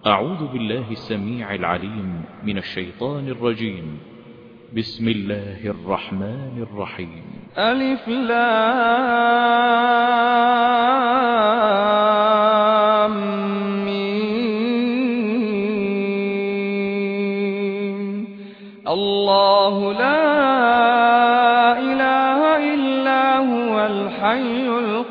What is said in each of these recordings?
أعوذ بالله السميع العليم من الشيطان الرجيم. بسم الله الرحمن الرحيم. ألف لام ميم. الله لا إله إلا هو الحي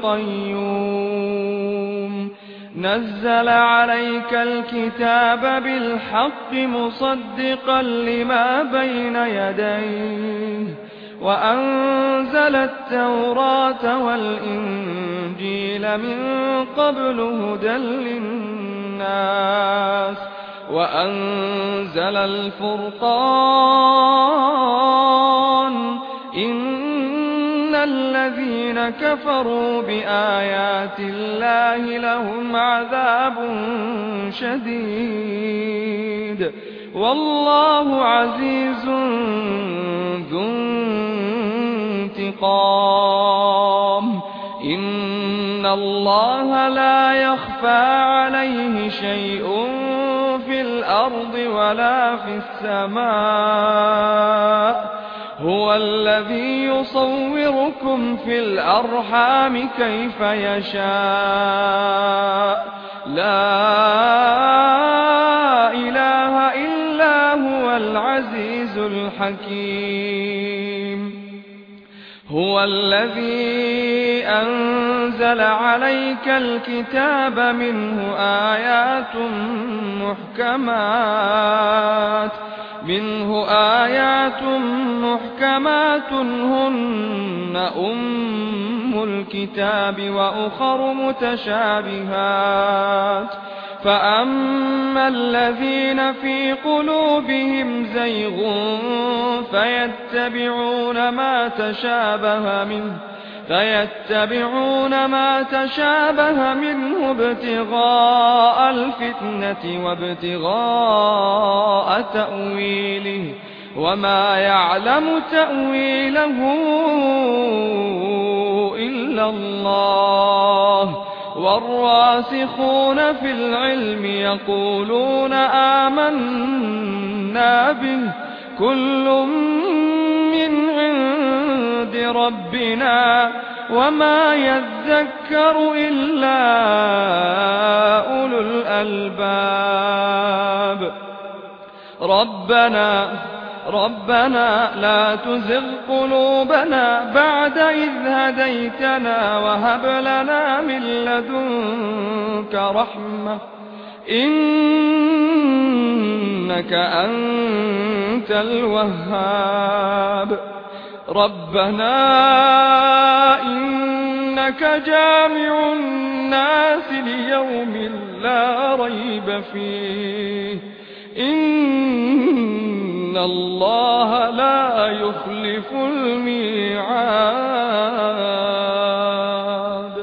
القيوم نزل عليك الكتاب بالحق مصدقا لما بين يديه وأنزل التوراة والإنجيل من قبل هدى للناس وأنزل الفرقان إن الذين كفروا بآيات الله لهم عذاب شديد والله عزيز ذو انتقام إن الله لا يخفى عليه شيء في الأرض ولا في السماء هو الذي يصوركم في الأرحام كيف يشاء لا إله إلا هو العزيز الحكيم هو الذي أنزل عليك الكتاب منه آيات محكمات هن أم الكتاب وأخر متشابهات فأما الذين في قلوبهم زيغ فيتبعون ما تشابه منه ابتغاء الفتنة وابتغاء تأويله وما يعلم تأويله إلا الله والراسخون في العلم يقولون آمنا به كل من عند ربنا وما يذكر إلا أولو الألباب ربنا لا تزغ قلوبنا بعد إذ هديتنا وهب لنا من لدنك رحمة إنك أنت الوهاب ربنا إنك جامع الناس ليوم لا ريب فيه إن الله لا يخلف الميعاد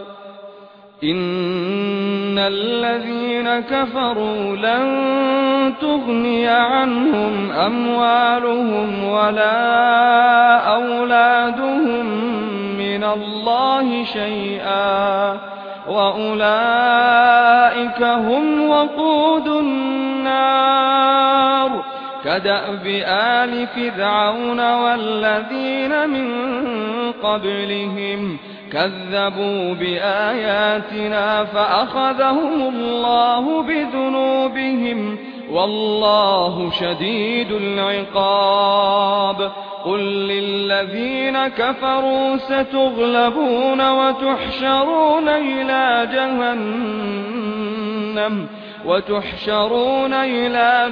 إن الذين كفروا لن تغني عنهم أموالهم ولا أولادهم من الله شيئا وأولئك هم وقود النار كدأب آل فرعون والذين من قبلهم كذبوا بآياتنا فأخذهم الله بذنوبهم والله شديد العقاب قل للذين كفروا ستغلبون وتحشرون إلى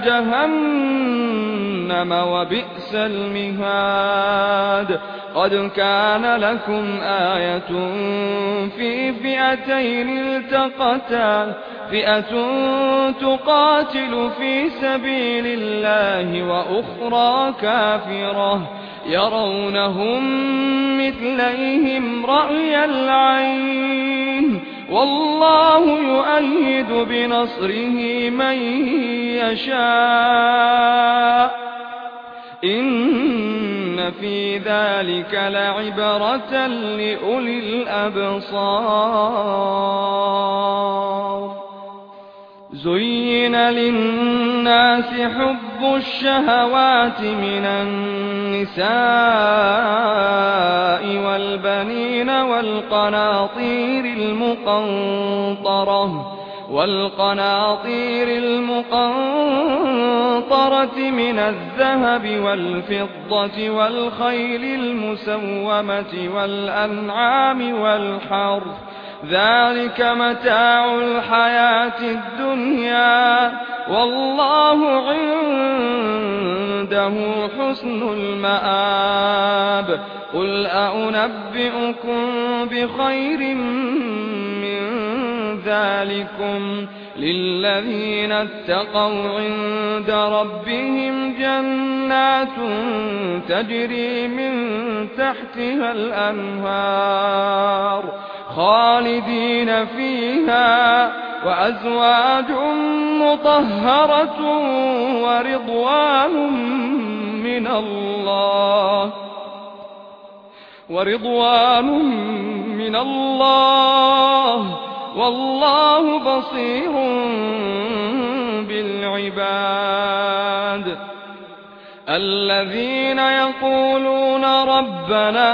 جهنم وبئس المهاد قد كان لكم آية في فئتين التقتا فئة تقاتل في سبيل الله وأخرى كافرة يرونهم مثليهم رأي العين والله يؤيد بنصره من يشاء إن في ذلك لعبرة لأولي الأبصار زين للناس حب الشهوات من النساء والبنين والقناطير المقنطرة من الذهب والفضة والخيل المسومة والأنعام والحرث ذلك متاع الحياة الدنيا والله عنده حسن المآب قل أنبئكم بخير من ذلكم للذين اتقوا عند ربهم جنات تجري من تحتها الأنهار خالدين فيها وأزواج مطهرة ورضوان من الله والله بصير بالعباد الذين يقولون ربنا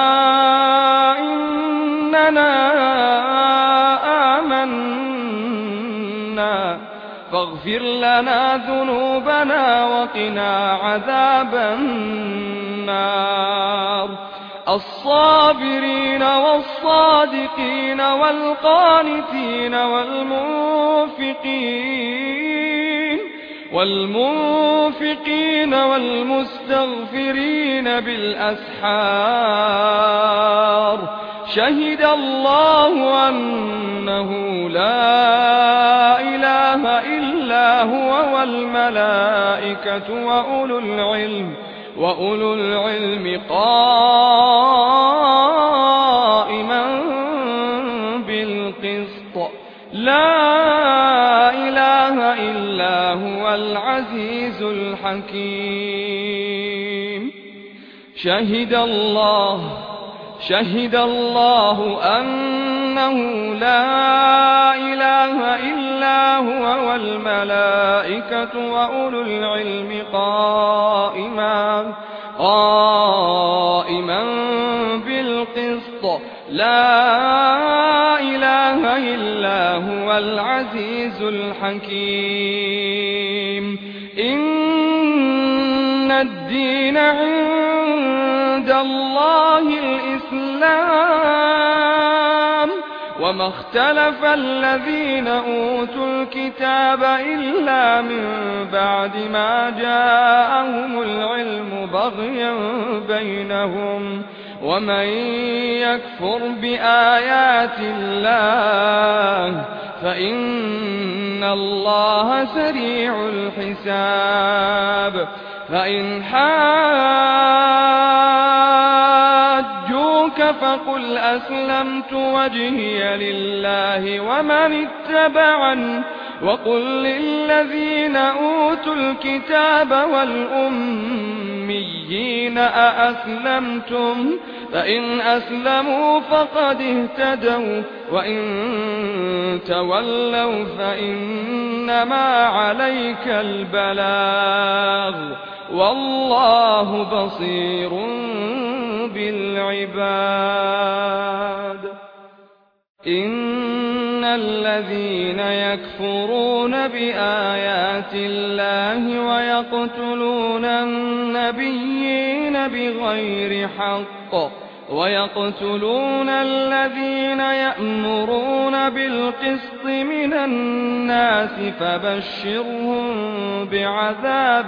إننا آمنا فاغفر لنا ذنوبنا وقنا عذاب النار الصابرين والصادقين والقانتين والمنفقين والمستغفرين بالأسحار شهد الله أنه لا إله إلا هو والملائكة وأولو العلم قائما بالقسط لا إله إلا هو العزيز الحكيم شهد الله أنه لا إله إلا هو والملائكة وأولو العلم قائما بالقسط لا إله إلا هو العزيز الحكيم إن الدين عند الله الإسلام وما اختلف الذين أوتوا الكتاب إلا من بعد ما جاءهم العلم بغيا بينهم ومن يكفر بآيات الله فإن الله سريع الحساب فإن حاجوك فقل أسلمت وجهي لله ومن اتبعني وقل للذين أوتوا الكتاب والأميين أأسلمتم فإن أسلموا فقد اهتدوا وإن تولوا فإنما عليك البلاغ والله بصير بالعباد إن الذين يكفرون بآيات الله ويقتلون النبيين بغير حق ويقتلون الذين يأمرون بالقسط من الناس فبشرهم بعذاب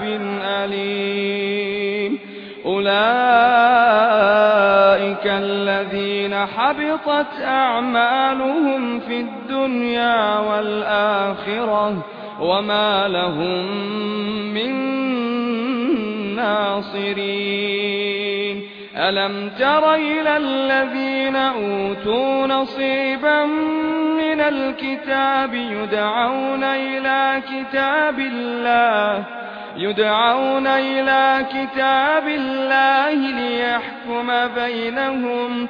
أليم أولئك الذين حبطت أعمالهم في الدنيا والآخرة وما لهم من ناصرين ألم تر إلى الذين أوتوا نصيبا من الكتاب يدعون إلى كتاب الله ليحكم بينهم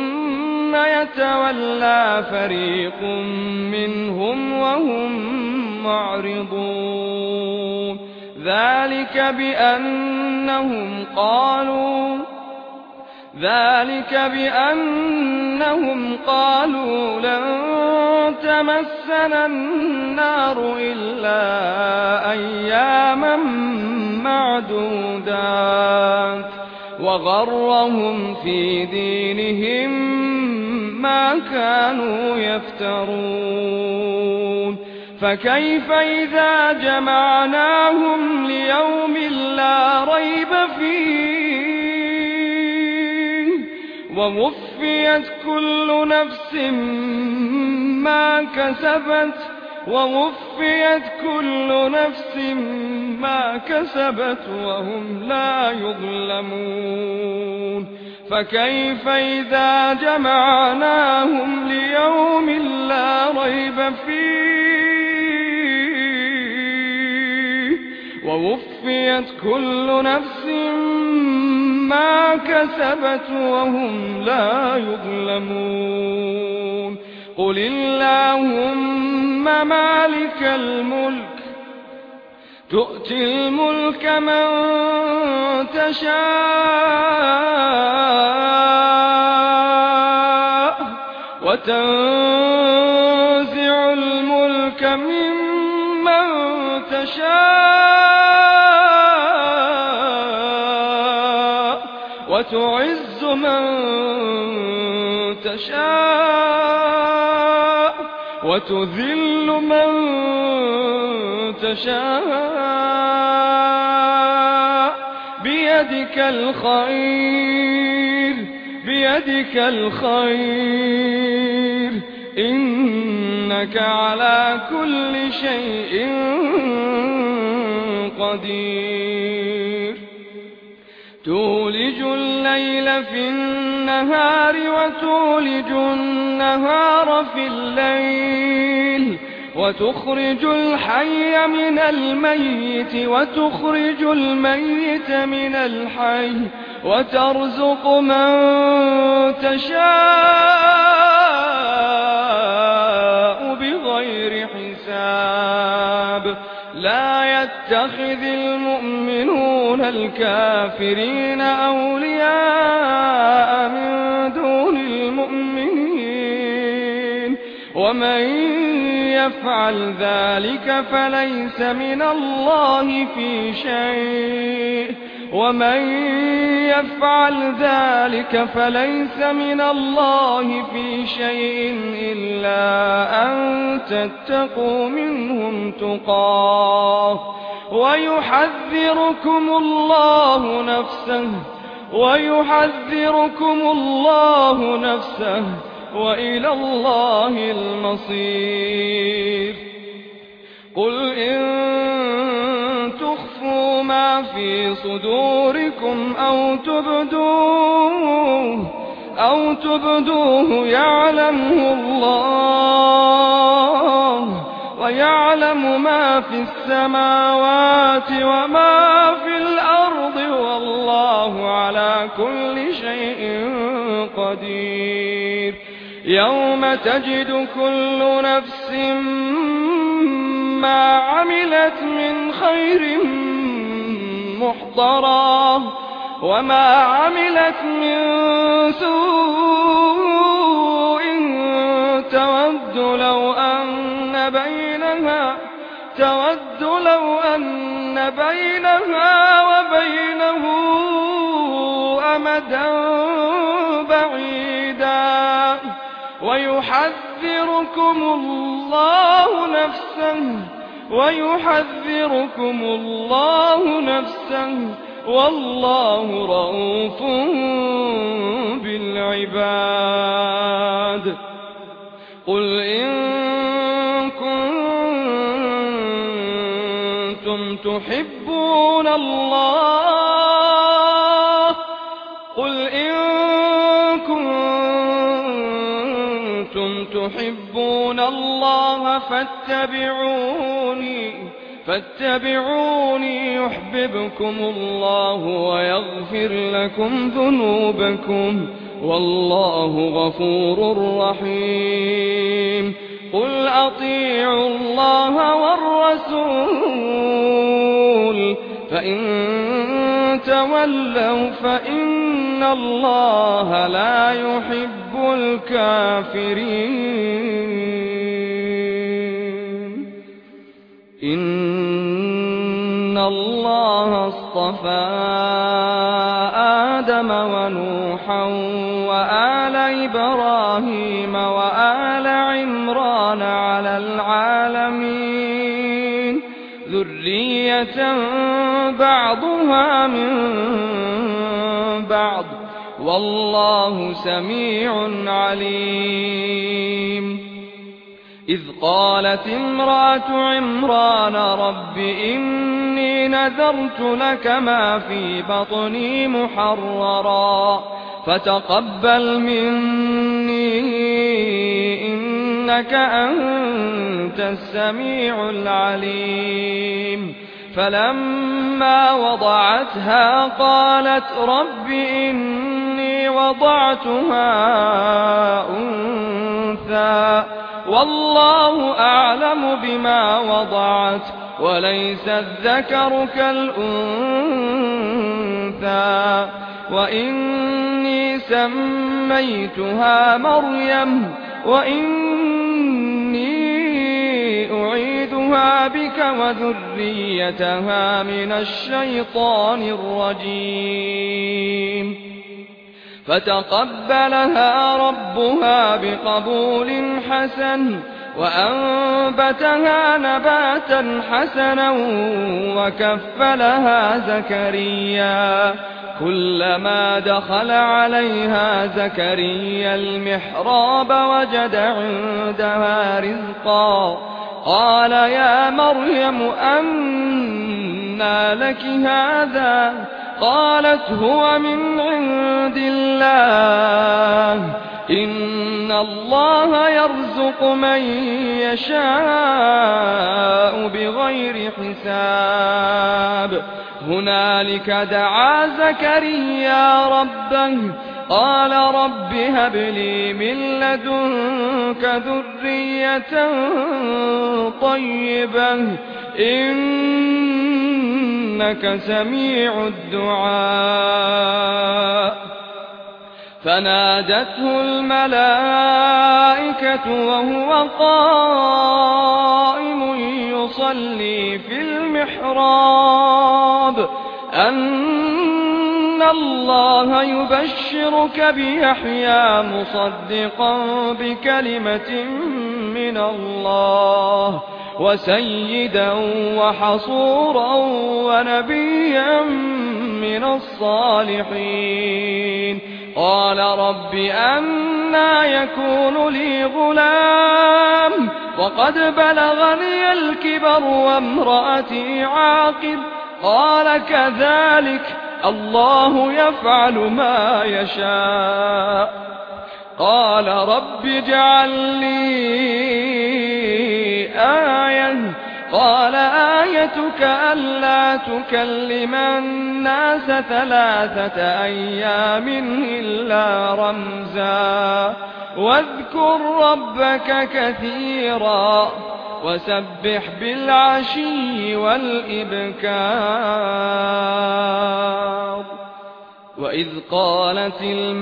ثم يتولى فريق منهم وهم معرضون ذلك بأنهم قالوا لن تمسنا النار إلا أياما معدودات وغرهم في دينهم ما كانوا يفترون فكيف إذا جمعناهم ليوم لا ريب فيه ووفيت كل نفس ما كسبت وهم لا يظلمون فكيف إذا جمعناهم ليوم لا ريب فيه ووفيت كل نفس ما كسبت وهم لا يظلمون قل اللهم مالك الملك تؤتي الملك من تشاء وتنزع الملك ممن تشاء وتعز من تشاء وتذل من تشاء بيدك الخير إنك على كل شيء قدير تولج الليل في النهار وتولج النهار في الليل وتخرج الحي من الميت وتخرج الميت من الحي وترزق من تشاء بغير حساب لا يتخذ المؤمنون الكافرين أولياء من دون المؤمنين ومن يفعل ذلك فليس من الله في شيء إلا أن تتقوا منهم تقاه ويحذركم الله نفسه وإلى الله المصير قل إن تخفوا ما في صدوركم أو تبدوه يعلمه الله ويعلم ما في السماوات وما في الأرض والله على كل شيء قدير يوم تجد كل نفس ما عملت من خير محضرا وما عملت من سوء تود لو أن بينها وبينه أمدا بعيدا ويحذركم الله نفسه والله رؤوف بالعباد قل إن كنتم تحبون الله فاتبعوني يحببكم الله ويغفر لكم ذنوبكم والله غفور رحيم قل أطيعوا الله والرسول فإن تولوا فإن الله لا يحب الكافرين إن الله اصطفى آدم ونوحا وآل إبراهيم وآل عمران على العالمين ذرية بعضها من بعض والله سميع عليم إذ قالت امرأة عمران رب إني نذرت لك ما في بطني محررا فتقبل مني إنك أنت السميع العليم فلما وضعتها قالت رب إني وضعتها أنثى والله أعلم بما وضعت وليس الذكر كالأنثى وإني سميتها مريم وإني أعيذها بك وذريتها من الشيطان الرجيم فتقبلها ربها بقبول حسن وأنبتها نباتا حسنا وكفلها زكريا كلما دخل عليها زكريا المحراب وجد عندها رزقا قال يا مريم أنى لك هذا قالت هو من عند الله إن الله يرزق من يشاء بغير حساب هنالك دعا زكريا ربه قال رب هب لي من لدنك ذرية طيبة إنك سميع الدعاء فنادته الملائكة وهو قائم يصلي في المحراب أن الله يبشرك بيحيى مصدقا بكلمة من الله وسيدا وحصورا ونبيا من الصالحين قال رب أنى يكون لي غلام وقد بلغني الكبر وامرأتي عاقر قال كذلك الله يفعل ما يشاء قال رب اجعل لي آية قال آيتك ألا تكلم الناس 3 أيام إلا رمزا واذكر ربك كثيرا وسبح بالعشي والإبكار وإذ قالت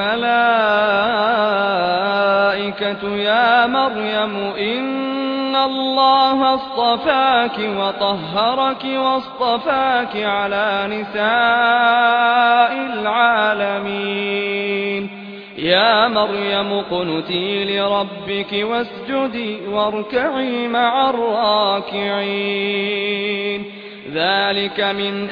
الملائكة يا مريم إن الله اصطفاك وطهرك واصطفاك على نساء العالمين يا مريم اقنتي لربك واسجدي واركعي مع الراكعين ذلك من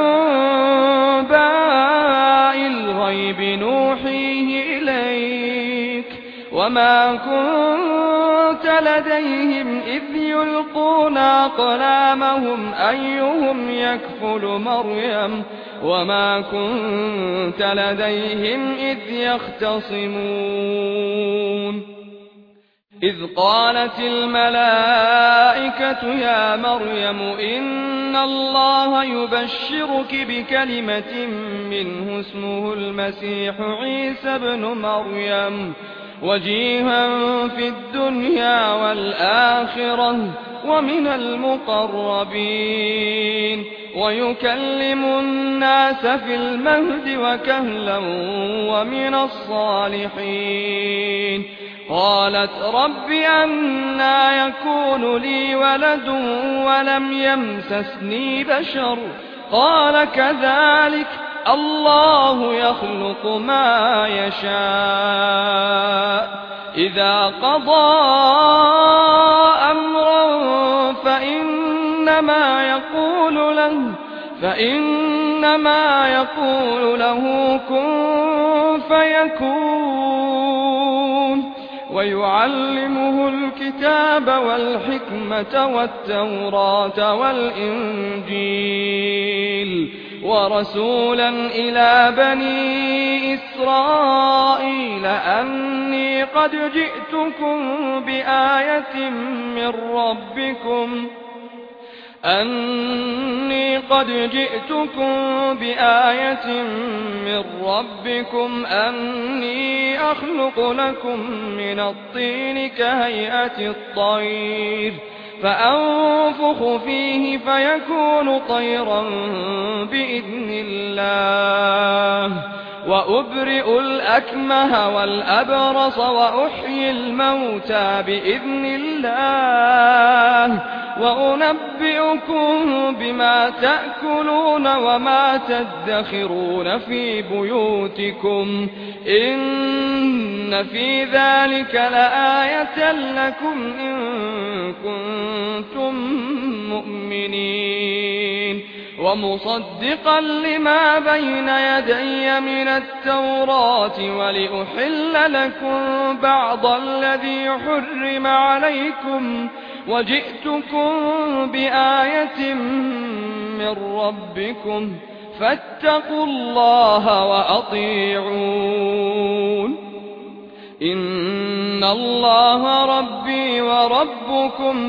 أنباء الغيب نوحيه إليك وما كنت لديهم إذ يلقون أقلامهم أيهم يكفل مريم وما كنت لديهم إذ يختصمون إذ قالت الملائكة يا مريم إن الله يبشرك بكلمة منه اسمه المسيح عيسى ابن مريم وجيها في الدنيا والآخرة ومن المقربين ويكلم الناس في المهد وكهلا ومن الصالحين قالت رب أنى يكون لي ولد ولم يمسسني بشر قال كذلك الله يخلق ما يشاء إذا قضى أمرا فإنما يقول له كن فيكون ويعلمه الكتاب والحكمة والتوراة والإنجيل ورسولا إلى بني إسرائيل أني قد جئتكم بآية من ربكم أني أخلق لكم من الطين كهيئة الطير فأنفخ فيه فيكون طيرا بإذن الله وأبرئ الأكمه والأبرص وأحيي الموتى بإذن الله وأنبئكم بما تأكلون وما تدخرون في بيوتكم إن في ذلك لآية لكم إن كنتم مؤمنين ومصدقا لما بين يدي من التوراة ولأحل لكم بعض الذي حرم عليكم وجئتكم بآية من ربكم فاتقوا الله وأطيعون إن الله ربي وربكم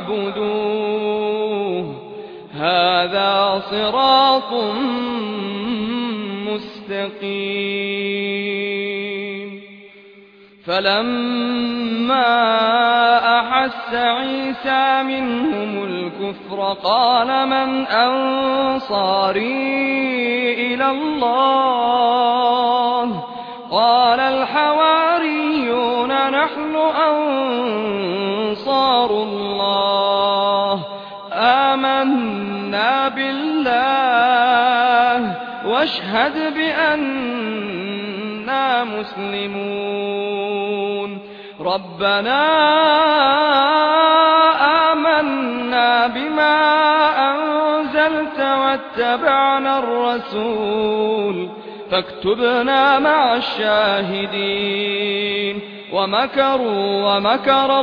فاعبدوه هذا صراط مستقيم فلما أحس عيسى منهم الكفر قال من أنصاري إلى الله قال الحواريون نحن أنصار الله آمنا بالله واشهد بأننا مسلمون ربنا آمنا بما أنزلت واتبعنا الرسول فاكتبنا مع الشاهدين ومكروا ومكر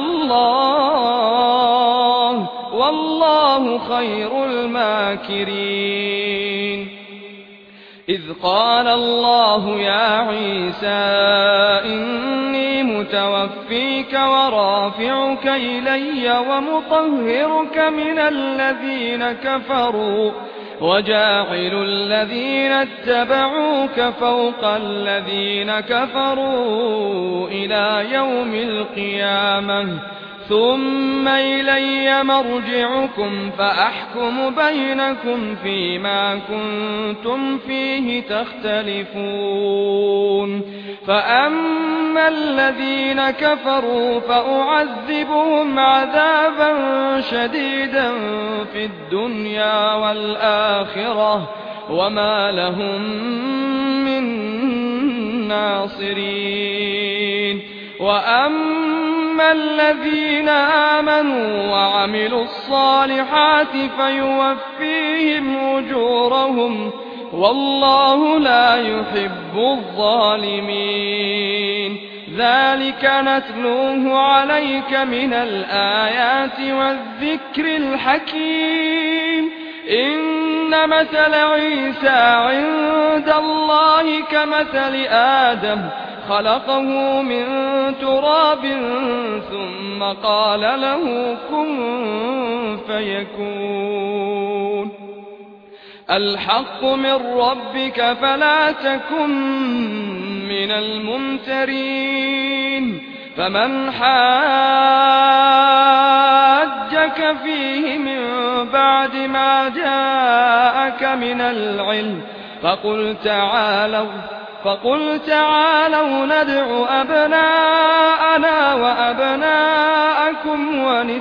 الله والله خير الماكرين إذ قال الله يا عيسى إني متوفيك ورافعك إلي ومطهرك من الذين كفروا وجاعل الذين اتبعوك فوق الذين كفروا إلى يوم القيامة ثم إلي مرجعكم فأحكم بينكم فيما كنتم فيه تختلفون فأما الذين كفروا فأعذبهم عذابا شديدا في الدنيا والآخرة وما لهم من ناصرين وأما الذين آمنوا وعملوا الصالحات فيوفيهم أجورهم والله لا يحب الظالمين ذلك نتلوه عليك من الآيات والذكر الحكيم إن مثل عيسى عند الله كمثل آدم خلقه من تراب ثم قال له كن فيكون الحق من ربك فلا تكن من الممترين فمن حاجك فيه من بعد ما جاءك من العلم فقل تعالوا ندع أبناءنا وأبناءكم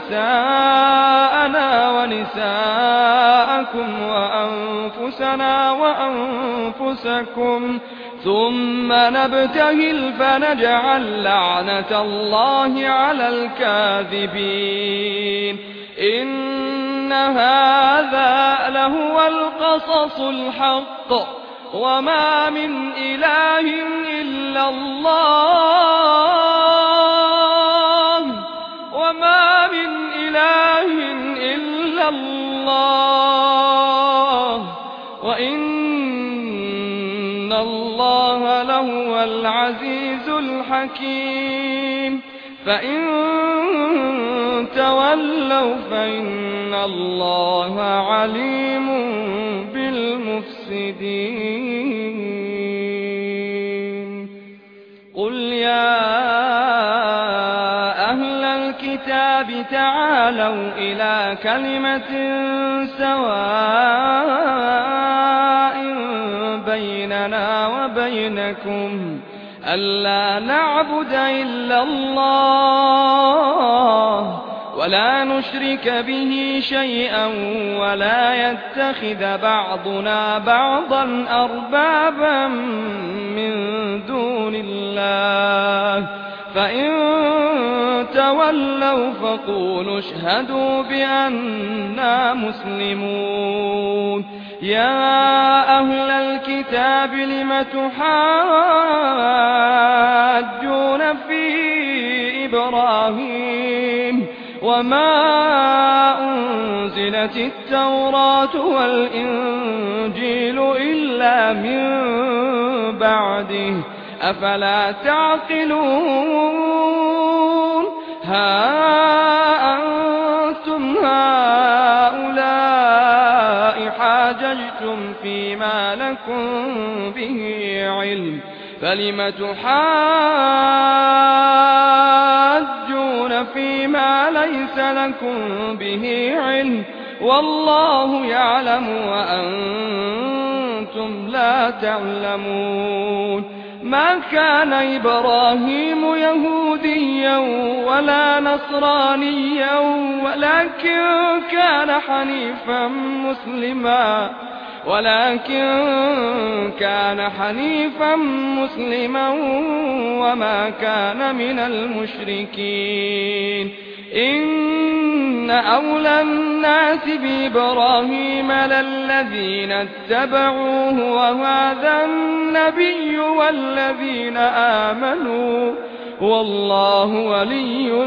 ونساءنا ونساءكم وأنفسنا وأنفسكم ثم نبتهل فنجعل لعنة الله على الكاذبين إن هذا لهو القصص الحق وما من إله إلا الله وإن الله لهو العزيز الحكيم فإن تولوا فإن الله عليم بالمفسدين قل يا أهل الكتاب تعالوا إلى كلمة سواء بيننا وبينكم ألا نعبد إلا الله ولا نشرك به شيئا ولا يتخذ بعضنا بعضا أربابا من دون الله فإن تولوا فقولوا اشهدوا بأننا مسلمون يا أهل الكتاب لم تحاجون في إبراهيم وما أنزلت التوراة والإنجيل إلا من بعده أفلا تعقلون ها أنتم هؤلاء حاججتم فيما لكم به علم فلم تحاجون فيما ليس لكم به علم والله يعلم وأنتم لا تعلمون ما كان إبراهيم يهوديا ولا نصرانيا ولكن كان حنيفا مسلما وما كان من المشركين إن أولى الناس بإبراهيم للذين اتبعوه وهذا النبي والذين آمنوا والله ولي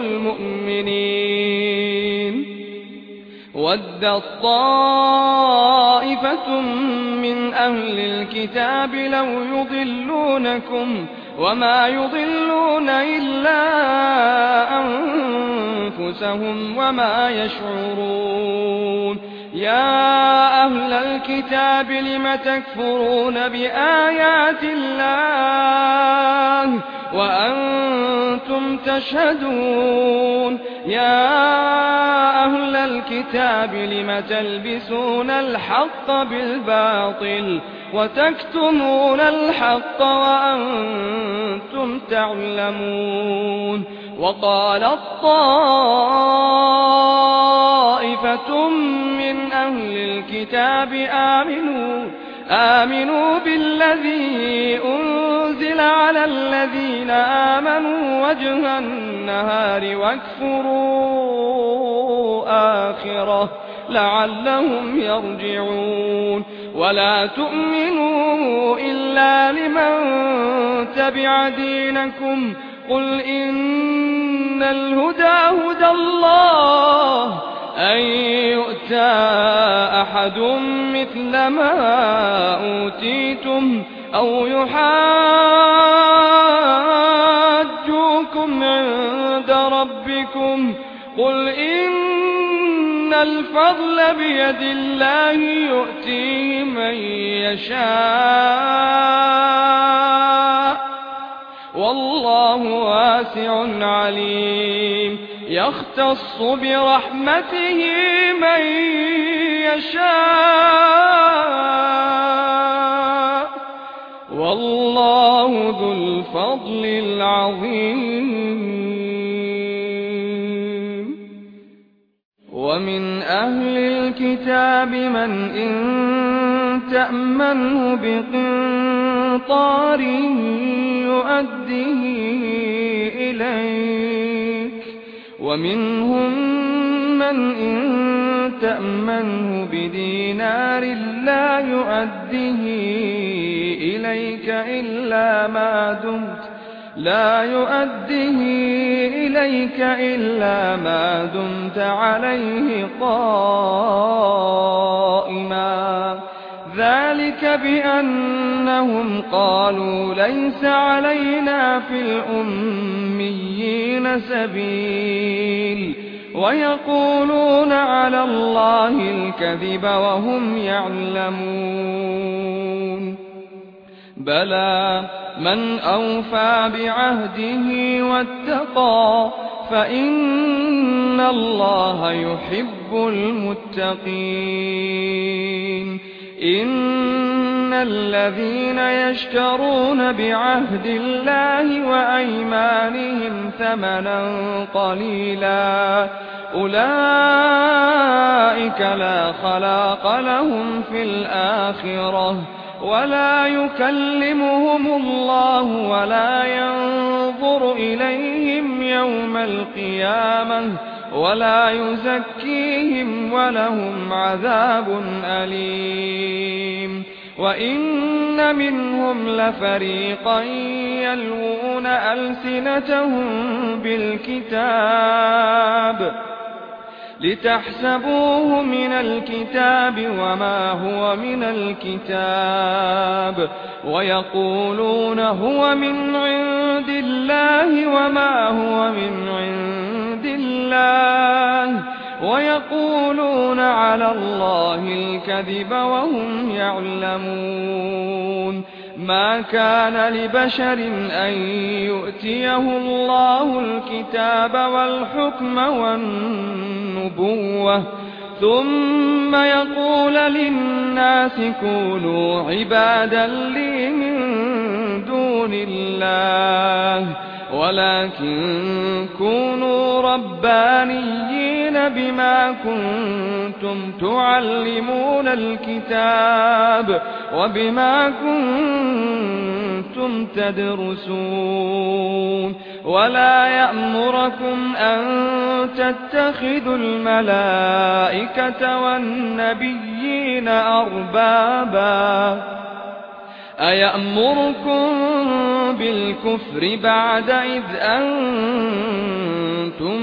المؤمنين ودت طائفة من أهل الكتاب لو يضلونكم وما يضلون إلا أنفسهم وما يشعرون يا أهل الكتاب لم تكفرون بآيات الله وأنتم تشهدون يا أهل الكتاب لم تلبسون الحق بالباطل وتكتمون الحق وأنتم تعلمون وقالت طائفة من أهل الكتاب آمنوا بالذي أنزل على الذين آمنوا وجه النهار واكفروا آخره لعلهم يرجعون ولا تؤمنوا إلا لمن تبع دينكم قل إن الهدى هدى الله أن يؤتى أحد مثل ما أوتيتم أو يحاجوكم عند ربكم قل إن الفضل بيد الله يؤتيه من يشاء واسع عليم يختص برحمته من يشاء والله ذو الفضل العظيم. ومن أهل الكتاب من إن تأمنه بقنطار يؤديه إليك ومنهم من إن تأمنه بدينار لا يؤديه إليك إلا ما دمت عليه قائما ذلك بأنهم قالوا ليس علينا في الأميين سبيل ويقولون على الله الكذب وهم يعلمون. بلى من أوفى بعهده واتقى فإن الله يحب المتقين. إن الذين يشترون بعهد الله وأيمانهم ثمنا قليلا أولئك لا خلاق لهم في الآخرة ولا يكلمهم الله ولا ينظر إليهم يوم القيامة ولا يزكيهم ولهم عذاب أليم. وإن منهم لفريقا يلوون ألسنتهم بالكتاب لتحسبوه من الكتاب وما هو من الكتاب ويقولون هو من عند الله وما هو من عند الله ويقولون على الله الكذب وهم يعلمون. ما كان لبشر أن يؤتيه الله الكتاب والحكم والنبوة ثم يقول للناس كونوا عبادا لي من دون الله ولكن كونوا ربانيين بما كنتم تعلمون الكتاب وبما كنتم تدرسون. ولا يأمركم أن تتخذوا الملائكة والنبيين أربابا أيأمركم بالكفر بعد إذ أنتم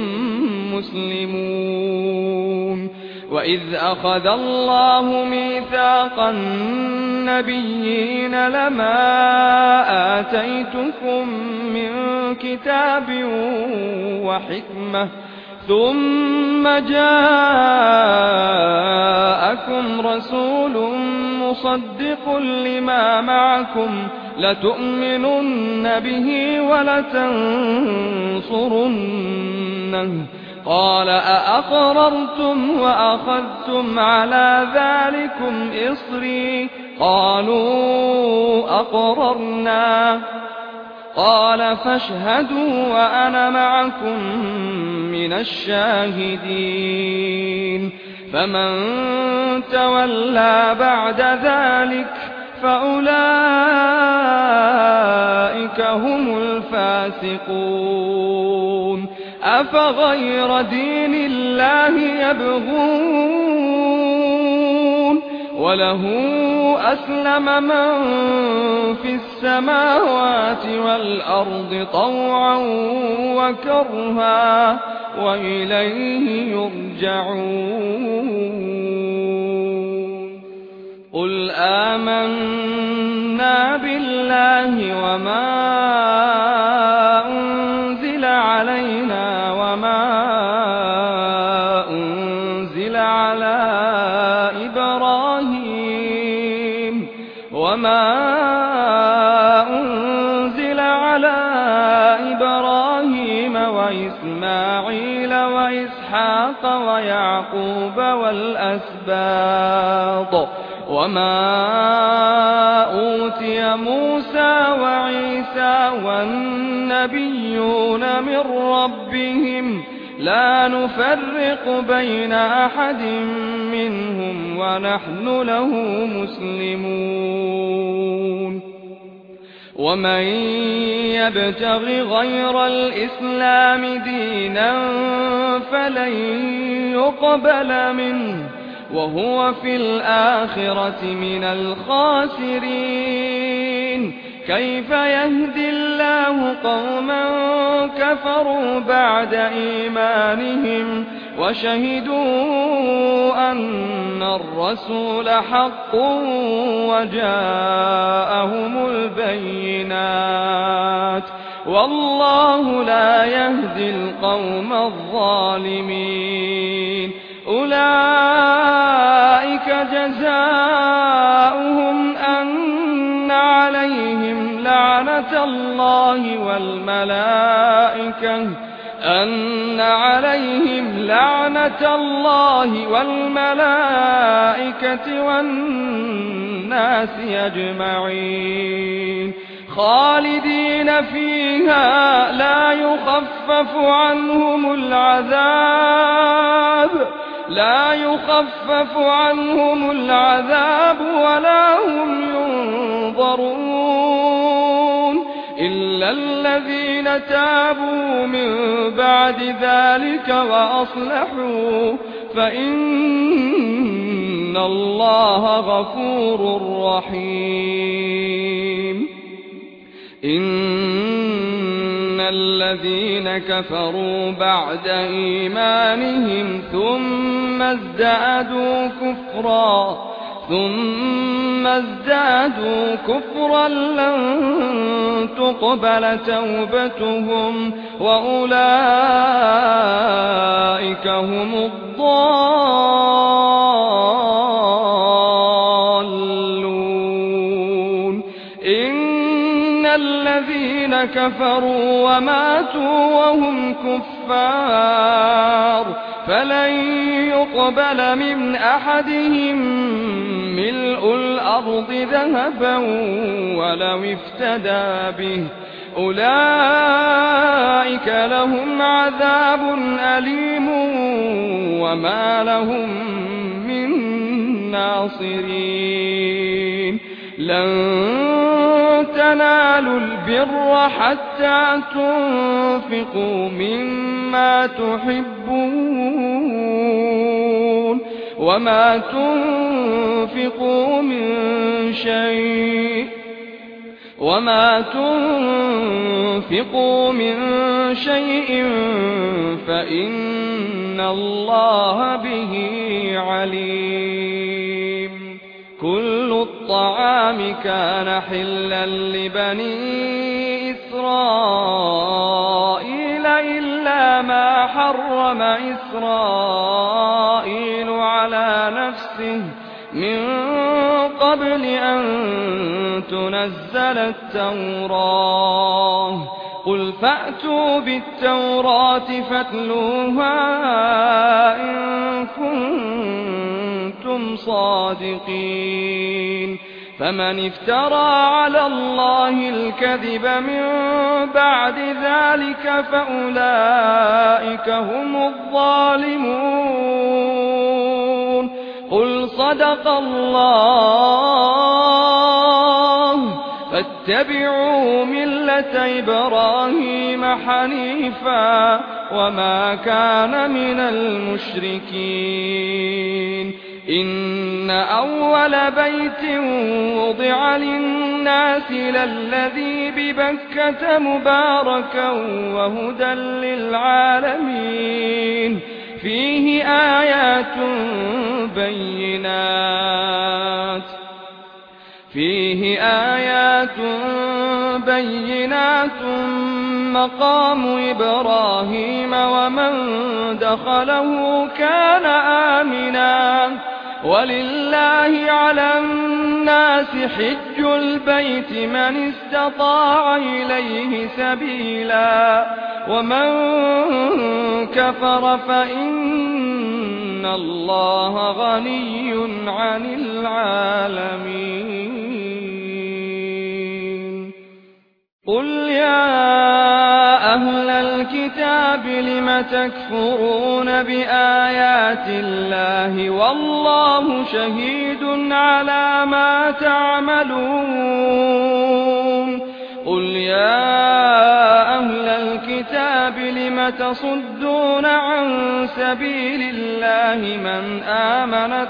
مسلمون. وإذ أخذ الله ميثاق النبيين لما آتيتكم من كتاب وحكمة ثم جاءكم رسول مصدق لما معكم لتؤمنن به ولتنصرنه قال أأقررتم وأخذتم على ذلكم إصري قالوا أقررنا قال فاشهدوا وأنا معكم من الشاهدين. فمن تولى بعد ذلك فأولئك هم الفاسقون. أفغير دين الله يبغون وله أسلم من في السماوات والأرض طوعا وكرها وإليه يرجعون. قل آمنا بالله وما أنزل علينا وما أنزل على إبراهيم ويعقوب والأسباط وما أوتي موسى وعيسى والنبيون من ربهم لا نفرق بين أحد منهم ونحن له مسلمون ومن يبتغ غير الإسلام دينا فلن يقبل منه وهو في الآخرة من الخاسرين كيف يهدي الله قوما كفروا بعد إيمانهم وشهدوا أن الرسول حق وجاءهم البينات والله لا يهدي القوم الظالمين أولئك جزاؤهم أن عليهم لعنة الله والملائكة والناس أجمعين خالدين فيها لا يخفف عنهم العذاب ولا هم ينظرون إلا الذين تابوا من بعد ذلك وأصلحوا فإن الله غفور رحيم إن الذين كفروا بعد إيمانهم ثم ازدادوا كفرا لن تقبل توبتهم وأولئك هم الضالون إن الذين كفروا وماتوا وهم كفار فلن يقبل من أحدهم ملء الأرض ذهبا ولو افتدى به أولئك لهم عذاب أليم وما لهم من ناصرين لن تنالوا البر حتى تنفقوا مما تحبون وما تنفقوا من شيء فإن الله به عليم كل الطعام كان حلا لبني إسرائيل إلا ما حرم إسرائيل على نفسه من قبل أن تنزل التوراة قل فأتوا بالتوراة فاتلوها إن كنتم صادقين فمن افترى على الله الكذب من بعد ذلك فأولئك هم الظالمون قل صدق الله فاتبعوا ملة إبراهيم حنيفا وما كان من المشركين إن أول بيت وضع للناس للذي ببكة مباركا وهدى للعالمين فيه آيات بينات مقام إبراهيم ومن دخله كان آمنا ولله على الناس حج البيت من استطاع إليه سبيلا ومن كفر فإن إِنَّ اللَّهَ غَنِيٌّ عَنِ الْعَالَمِينَ قُلْ يَا أَهْلَ الْكِتَابِ لِمَ تَكْفُرُونَ بِآيَاتِ اللَّهِ وَاللَّهُ شَهِيدٌ عَلَىٰ مَا تَعْمَلُونَ قُلْ يَا أَهْلَ الْكِتَابِ لِمَ تَصُدُّونَ عَن سَبِيلِ اللَّهِ مَنْ آمَنَ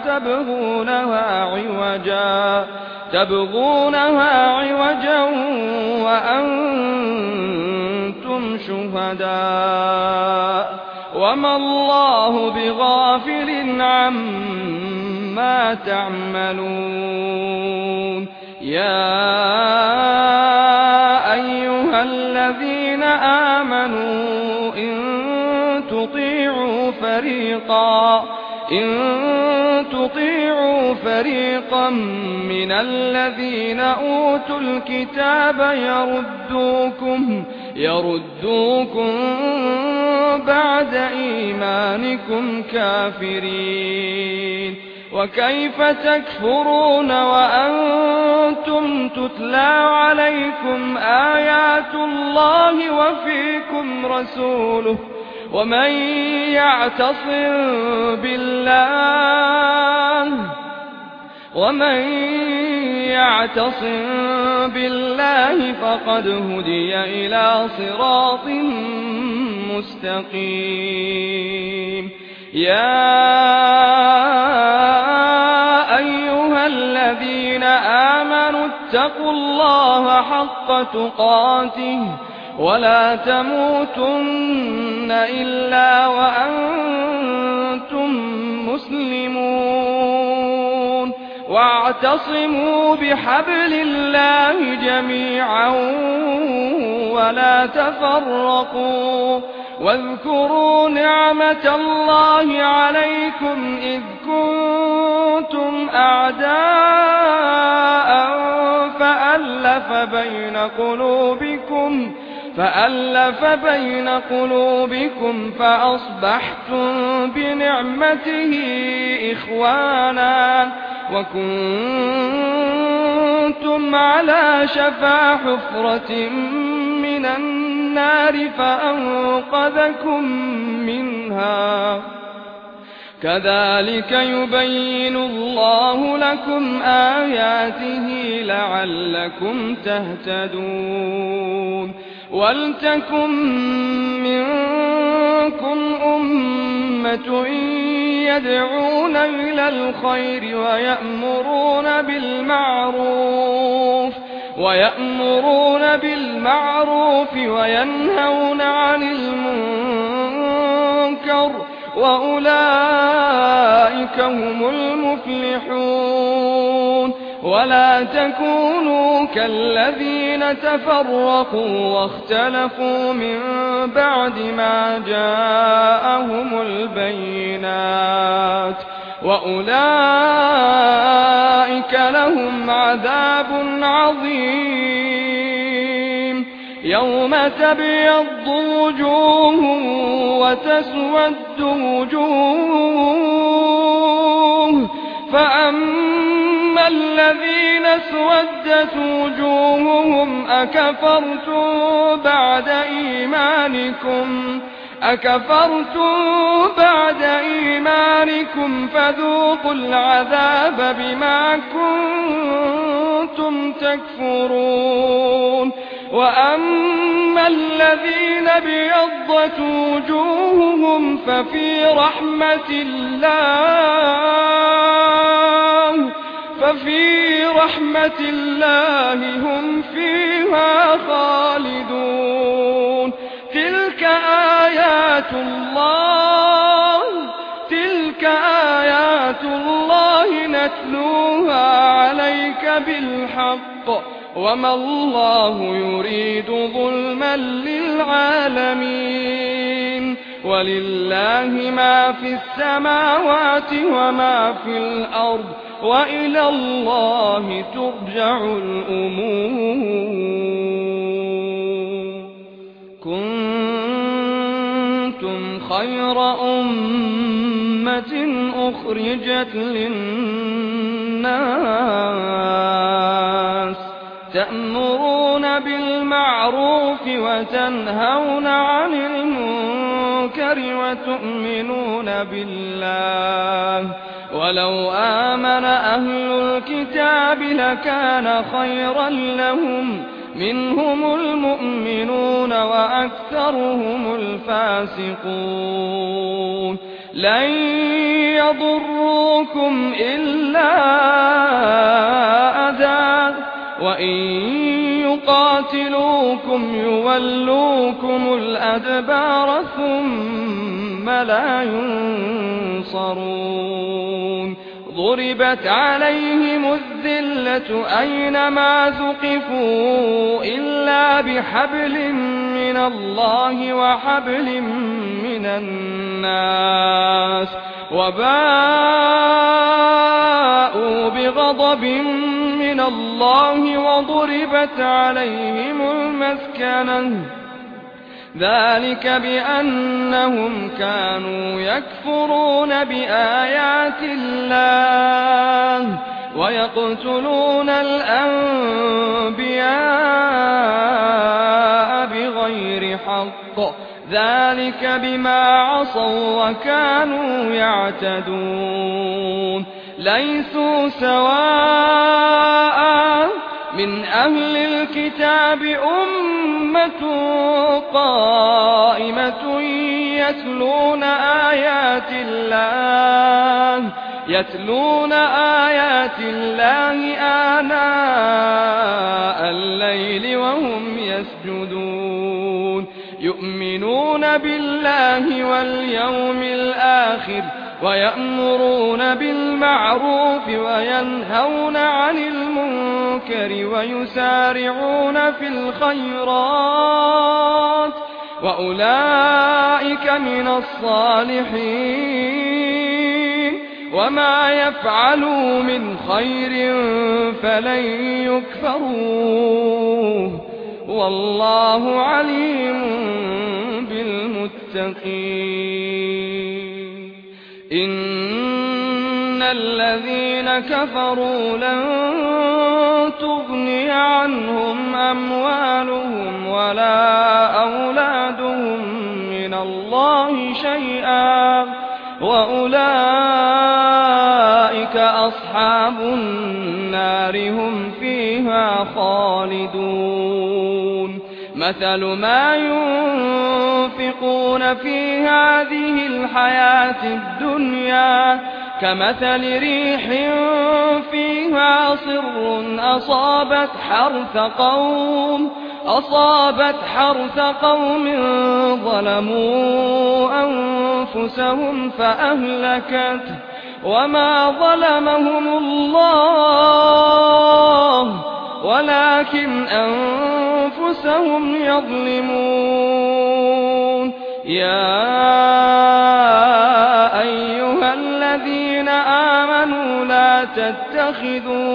تَبْغُونَهَا عِوَجًا وَأَنتُمْ شُهَدَاءُ وَمَا اللَّهُ بِغَافِلٍ عَمَّا تَعْمَلُونَ يَا أَيُّهَا الَّذِينَ آمَنُوا إِن تُطِيعُوا فَرِيقًا مِّنَ الَّذِينَ أُوتُوا الْكِتَابَ يَرُدُّوكُم بَعْدَ إِيمَانِكُمْ كَافِرِينَ وَكَيْفَ تَكْفُرُونَ وَأَنتُمْ تُتْلَىٰ عَلَيْكُمْ آيَاتُ اللَّهِ وَفِيكُمْ رَسُولُهُ وَمَن يَعْتَصِم بِاللَّهِ فَقَدْ هُدِيَ إِلَىٰ صِرَاطٍ مُّسْتَقِيمٍ يَا أَيُّهَا الَّذِينَ آمَنُوا اتَّقُوا اللَّهَ حَقَّ تُقَاتِهِ وَلَا تَمُوتُنَّ إِلَّا وَأَنتُم مُّسْلِمُونَ وَاعْتَصِمُوا بِحَبْلِ اللَّهِ جَمِيعًا وَلَا تَفَرَّقُوا وَاذْكُرُوا نِعْمَةَ اللَّهِ عَلَيْكُمْ إِذْ كُنتُمْ أَعْدَاءً فَأَلَّفَ بَيْنَ قُلُوبِكُمْ فَأَصْبَحْتُم بِنِعْمَتِهِ إِخْوَانًا وَكُنتُمْ عَلَىٰ شَفَا حُفْرَةٍ مِّنَ النَّارِ فَأَنقَذَكُم مِّنْهَا كَذَٰلِكَ يُبَيِّنُ اللَّهُ لَكُمْ آيَاتِهِ لَعَلَّكُمْ تَهْتَدُونَ وَلْتَكُن مِّنكُمْ أُمَّةٌ يَدْعُونَ إِلَى الْخَيْرِ وَيَأْمُرُونَ بِالْمَعْرُوفِ وَيَنْهَوْنَ عَنِ الْمُنكَرِ وَأُولَٰئِكَ هُمُ الْمُفْلِحُونَ وَلَا تَكُونُوا كَالَّذِينَ تَفَرَّقُوا وَاخْتَلَفُوا مِن بَعْدِ مَا جَاءَهُمُ الْبَيِّنَاتُ وَأُولَٰئِكَ لَهُمْ عَذَابٌ عَظِيمٌ يَوْمَ تَبْيَضُّ وُجُوهٌ وَتَسْوَدُّ وُجُوهٌ فَأَمَّا الَّذِينَ اسْوَدَّتْ وُجُوهُهُمْ أَكَفَرْتُم بَعْدَ إِيمَانِكُمْ فَذُوقُوا الْعَذَابَ بِمَا كُنتُمْ تَكْفُرُونَ وَأَمَّا الَّذِينَ ابْيَضَّتْ وُجُوهُهُمْ فَفِي رَحْمَةِ اللَّهِ هُمْ فِيهَا خَالِدُونَ تِلْكَ آيَاتُ اللَّهِ نَتْلُوهَا عَلَيْكَ بِالْحَقِّ وَمَا اللَّهُ يُرِيدُ ظُلْمًا لِّلْعَالَمِينَ وَلِلَّهِ مَا فِي السَّمَاوَاتِ وَمَا فِي الْأَرْضِ وَإِلَى اللَّهِ تُرْجَعُ الْأُمُورُ كُنتُمْ خَيْرَ أُمَّةٍ أمة أخرجت للناس تأمرون بالمعروف وتنهون عن المنكر وتؤمنون بالله ولو آمن أهل الكتاب لكان خيرا لهم منهم المؤمنون وأكثرهم الفاسقون لن يضروكم إلا أذى وإن يقاتلوكم يولوكم الأدبار ثم لا ينصرون ضربت عليهم الذلة أينما ثقفوا إلا بحبل من الله وحبل من الناس وباءوا بغضب من الله وضربت عليهم المسكنة ذلك بأنهم كانوا يكفرون بآيات الله ويقتلون الأنبياء بغير حق ذلك بما عصوا وكانوا يعتدون ليسوا سواء من أهل الكتاب أمة قائمة يتلون آيات الله آناء الليل وهم يسجدون يؤمنون بالله واليوم الآخر ويأمرون بالمعروف وينهون عن المنكر ويسارعون في الخيرات وأولئك من الصالحين وما يفعلوا من خير فلن يكفروه والله عليم بالمتقين إن الذين كفروا لن تغني عنهم أموالهم ولا أولادهم من الله شيئا وأولئك أصحاب النار هم فيها خالدون مثل ما ينفقون في هذه الحياة الدنيا كمثل ريح فيها صر أصابت حرث قوم ظلموا أنفسهم فأهلكته وما ظلمهم الله ولكن أنفسهم يظلمون يا أيها الذين آمنوا لا تتخذوا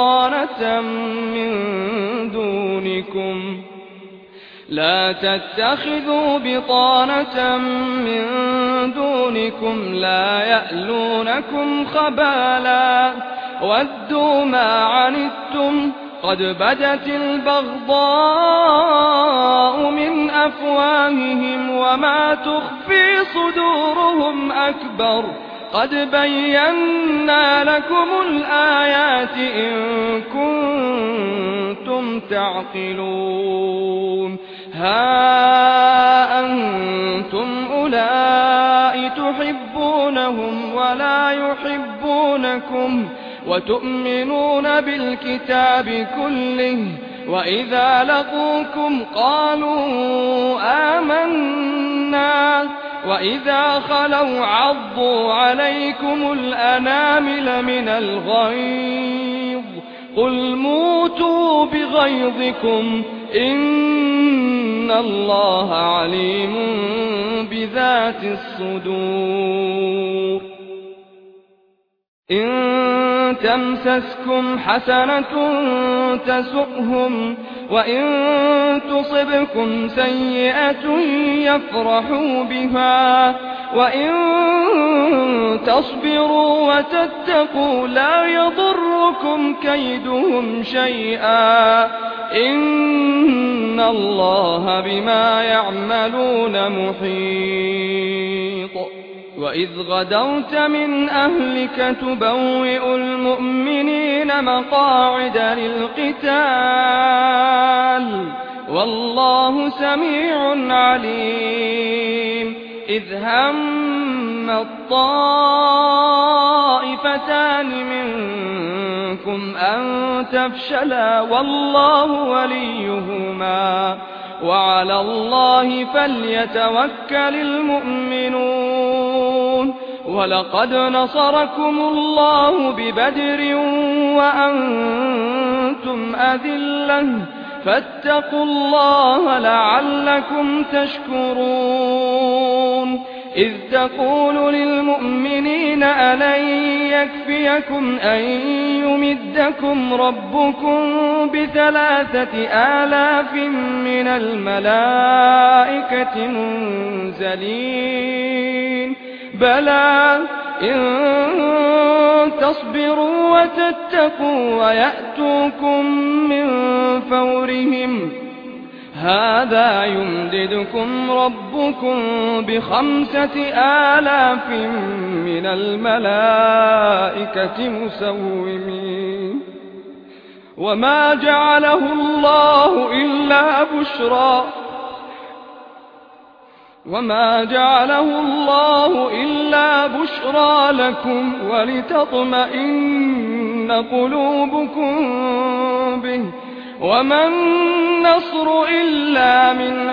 بطانة من دونكم لا يألونكم خبالا ودوا ما عنتم قد بدت البغضاء من أفواههم وما تخفي صدورهم أكبر قد بينا لكم الآيات إن كنتم تعقلون ها أنتم أولئك تحبونهم ولا يحبونكم وتؤمنون بالكتاب كله وإذا لقوكم قالوا آمنا وإذا خلوا عضوا عليكم الأنامل من الغيظ قل موتوا بغيظكم إن الله عليم بذات الصدور إن تمسسكم حسنة تسؤهم وإن تصبكم سيئة يفرحوا بها وإن تصبروا وتتقوا لا يضركم كيدهم شيئا إن الله بما يعملون محيط وإذ غدوت من أهلك تبوئ المؤمنين مقاعد للقتال والله سميع عليم إذ هم الطائفتان منكم أن تفشلا والله وليهما وعلى الله فليتوكل المؤمنون ولقد نصركم الله ببدر وأنتم أذلة فاتقوا الله لعلكم تشكرون إذ تقول للمؤمنين ألن يكفيكم أن يمدكم ربكم ب3,000 من الملائكة منزلين بلى إن تصبروا وتتقوا ويأتوكم من فورهم هذا يمددكم ربكم ب5,000 من الملائكة مسومين وما جعله الله إلا بشرى لكم ولتطمئن قلوبكم به وما النصر إلا من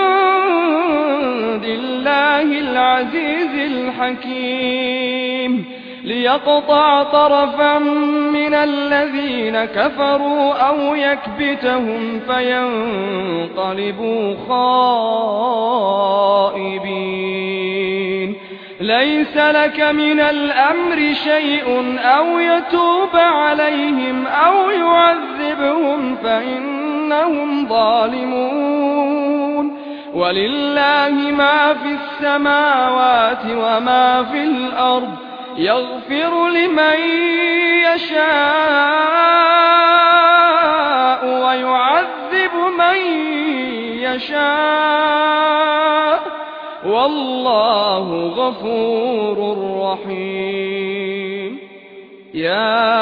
عند الله العزيز الحكيم ليقطع طرفا من الذين كفروا أو يكبتهم فينقلبوا خائبين ليس لك من الأمر شيء أو يتوب عليهم أو يعذبهم فإنهم ظالمون ولله ما في السماوات وما في الأرض يغفر لمن يشاء ويعذب من يشاء والله غفور رحيم يا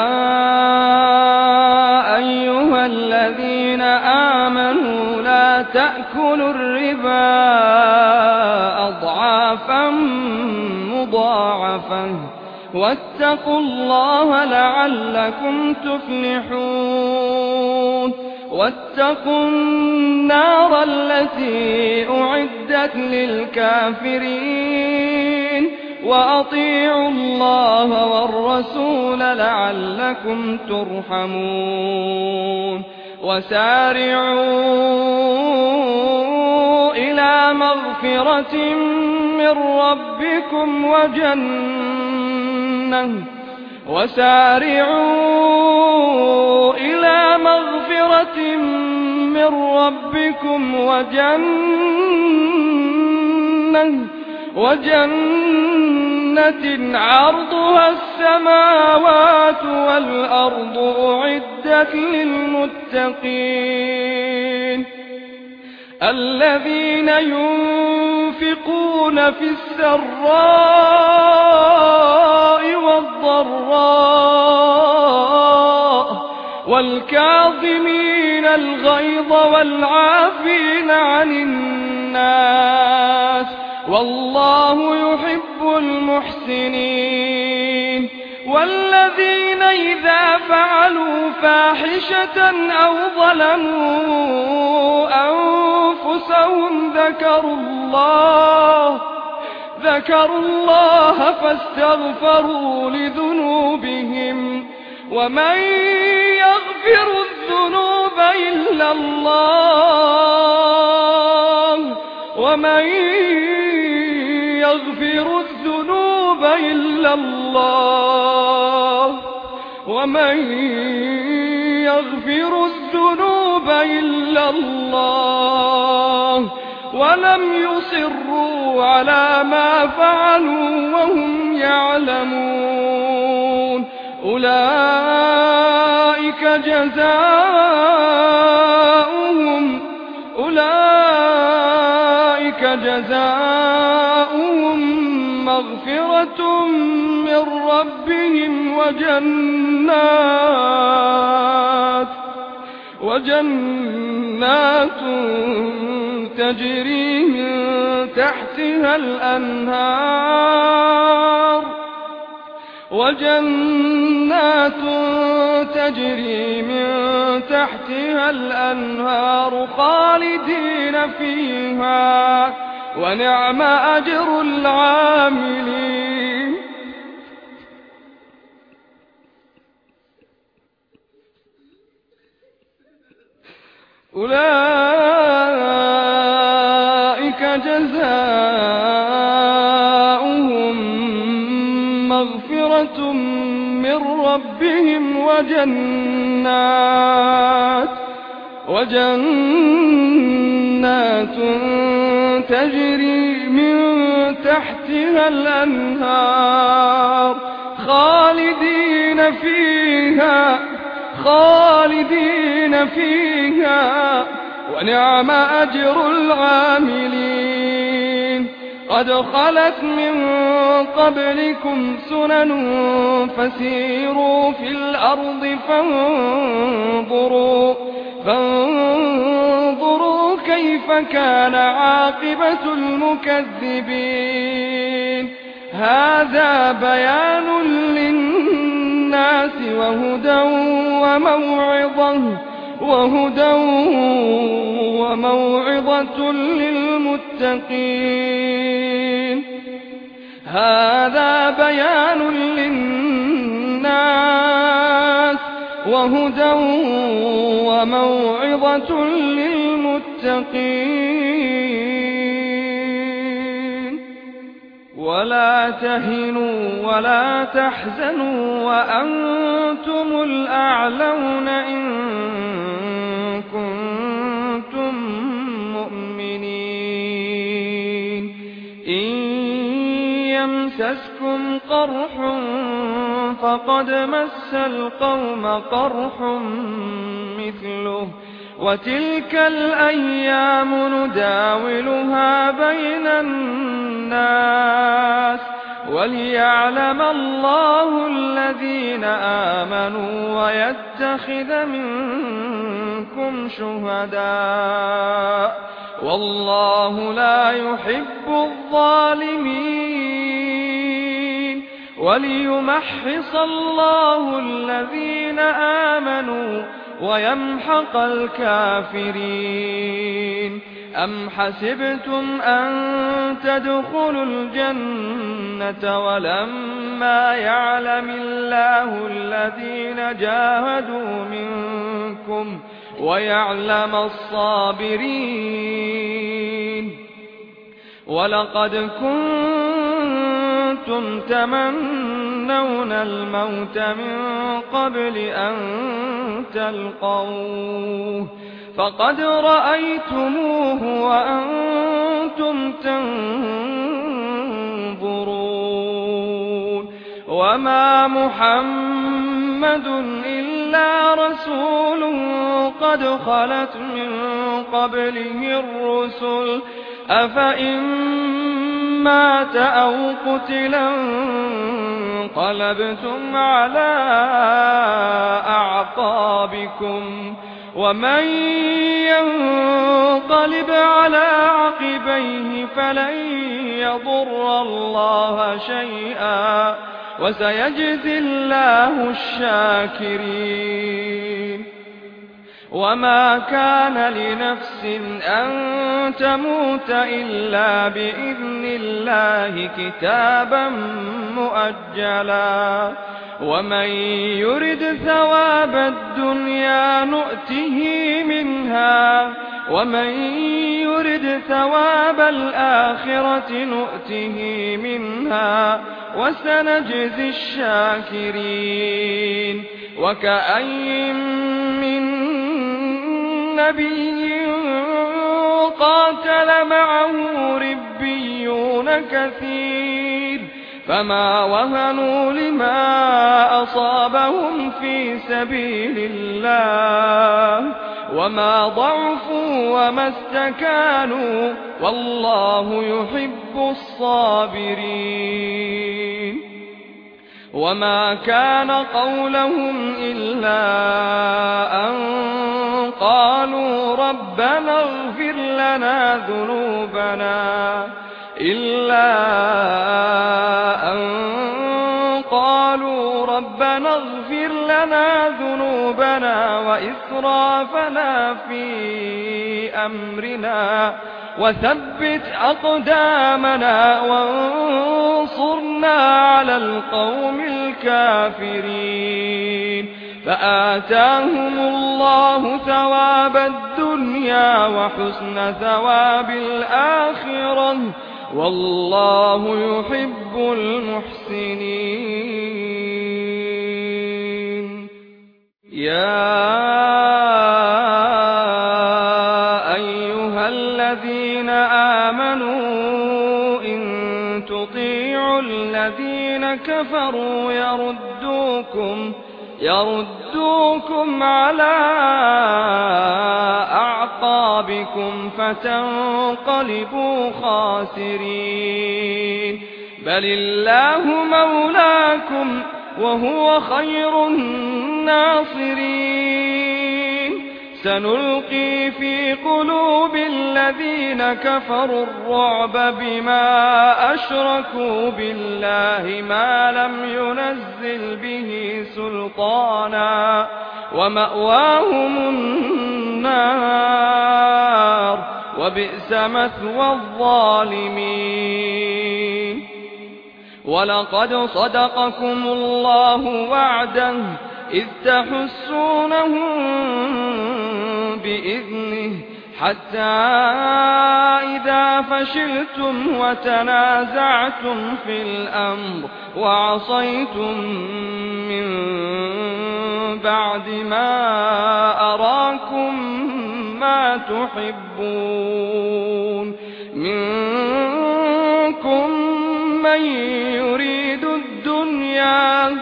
أيها الذين آمنوا لا تأكلوا الربا أضعافا مضاعفة واتقوا الله لعلكم تفلحون واتقوا النار التي أعدت للكافرين وأطيعوا الله والرسول لعلكم ترحمون وسارعوا إلى مغفرة من ربكم وجنة عرضها السماوات والأرض أعدت للمتقين الذين ينفقون في السراء والضراء والكاظمين الغيظ والعافين عن الناس والله يحب المحسنين والذين إذا فعلوا فاحشة أو ظلموا أنفسهم ذكروا الله فاستغفروا لذنوبهم ومن يغفر الذنوب إلا الله ولم يصروا على ما فعلوا وهم يعلمون أولئك جزاؤهم مغفرة من ربهم وجنات تجري من تحتها الأنهار خالدين فيها ونعم أجر العاملين أولئك جزاؤهم مغفرة من ربهم وجنات تجري من تحتها الأنهار خالدين فيها ونعم أجر العاملين قد خلت من قبلكم سنن فسيروا في الأرض فانظروا كيف كان عاقبة المكذبين هذا بيان للناس وهدى وموعظة للمتقين هذا بيان للناس وهدى وموعظة للمتقين ولا تهنوا ولا تحزنوا وأنتم الأعلون إن كنتم مؤمنين إن يمسسكم قرح فقد مس القوم قرح مثله وتلك الأيام نداولها بين الناس وليعلم الله الذين آمنوا ويتخذ منكم شهداء والله لا يحب الظالمين وليمحص الله الذين آمنوا ويمحق الكافرين أم حسبتم أن تدخلوا الجنة ولما يعلم الله الذين جاهدوا منكم ويعلم الصابرين ولقد كنتم تمنون الموت من قبل أن تلقوه فقد رأيتموه وأنتم تنظرون وما محمد إلا رسول قد خلت من قبله الرسل أفإن مات أو قتلا انقلبتم على أعقابكم ومن ينقلب على عقبيه فلن يضر الله شيئا وسيجزي الله الشاكرين وما كان لنفس أن تموت إلا بإذن الله كتابا مؤجلا ومن يرد ثواب الدنيا نؤته منها ومن يرد ثواب الآخرة نؤته منها وسنجزي الشاكرين وكأين من نبي قاتل معه ربيون كثير فما وهنوا لما أصابهم في سبيل الله وما ضعفوا وما استكانوا والله يحب الصابرين وما كان قولهم إلا أن قالوا ربنا اغفر لنا ذنوبنا وإسرافنا في أمرنا وثبت أقدامنا وانصرنا على القوم الكافرين فآتاهم الله ثواب الدنيا وحسن ثواب الآخرة والله يحب المحسنين يا أيها الذين آمنوا إن تطيعوا الذين كفروا يردوكم على أعقابكم فتنقلبوا خاسرين بل الله مولاكم وهو خير الناصرين سنلقي في قلوب الذين كفروا الرعب بما أشركوا بالله ما لم ينزل به سلطانا ومأواهم النار وبئس مثوى الظالمين ولقد صدقكم الله وعده إذ تحسونهم بإذنه حتى إذا فشلتم وتنازعتم في الأمر وعصيتم من بعد ما أراكم ما تحبون منكم من يريد الدنيا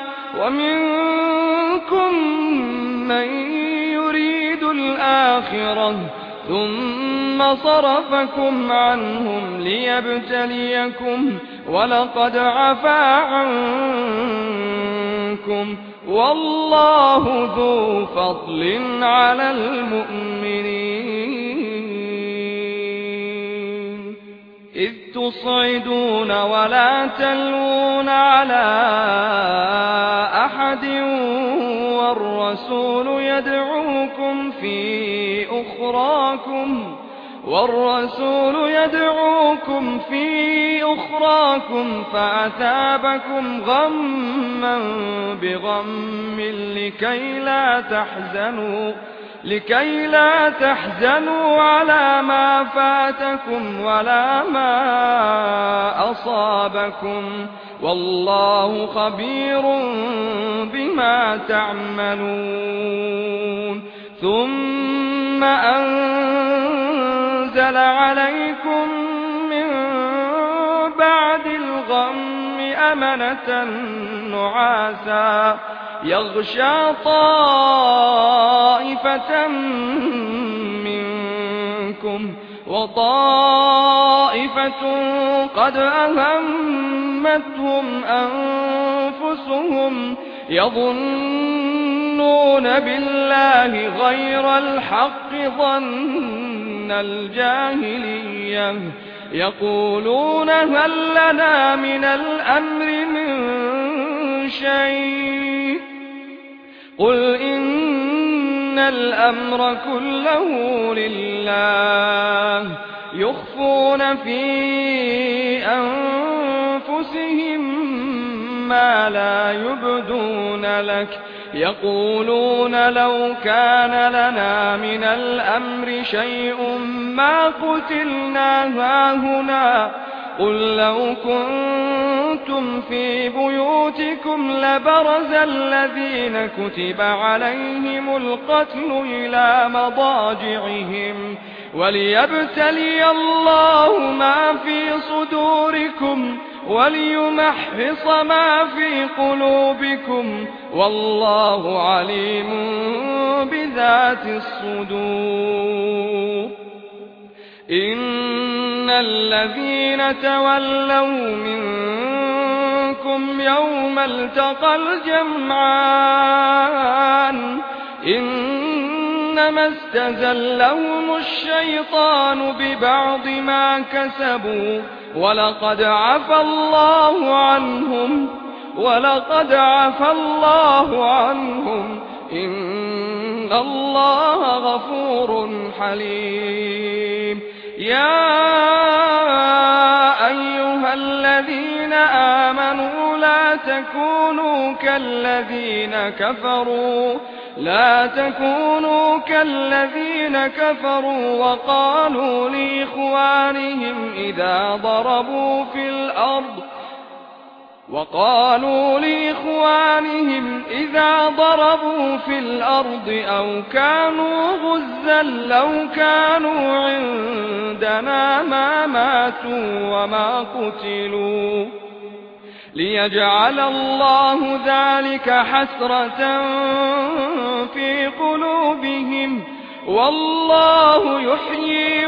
ومنكم من يريد الآخرة ثم صرفكم عنهم ليبتليكم ولقد عفا عنكم والله ذو فضل على المؤمنين إذ تصعدون ولا تلوون على أحد والرسول يدعوكم في أخراكم فأثابكم غما بغم لكي لا تحزنوا على ما فاتكم ولا ما أصابكم والله خبير بما تعملون ثم أنزل عليكم من بعد الغم أمنة نعاسا يغشى طائفة منكم وطائفة قد أهمتهم أنفسهم يظنون بالله غير الحق ظن الجاهلية يقولون هل لنا من الأمر من شيء قل إن الأمر كله لله يخفون في أنفسهم ما لا يبدون لك يقولون لو كان لنا من الأمر شيء ما قتلنا هاهنا قل لو كنتم في بيوتكم لبرز الذين كتب عليهم القتل إلى مضاجعهم وليبتلي الله ما في صدوركم وليمحص ما في قلوبكم والله عليم بذات الصدور. إن الذين تولوا منكم يوم التقى الجمعان إنما استزلهم الشيطان ببعض ما كسبوا ولقد عفى الله عنهم إن الله غفور حليم. يا أيها الذين آمنوا لا تكونوا كالذين كفروا وقالوا لإخوانهم إذا ضربوا في الأرض أو كانوا غزا لو كانوا عندنا ما ماتوا وما قتلوا ليجعل الله ذلك حسرة في قلوبهم والله يحيي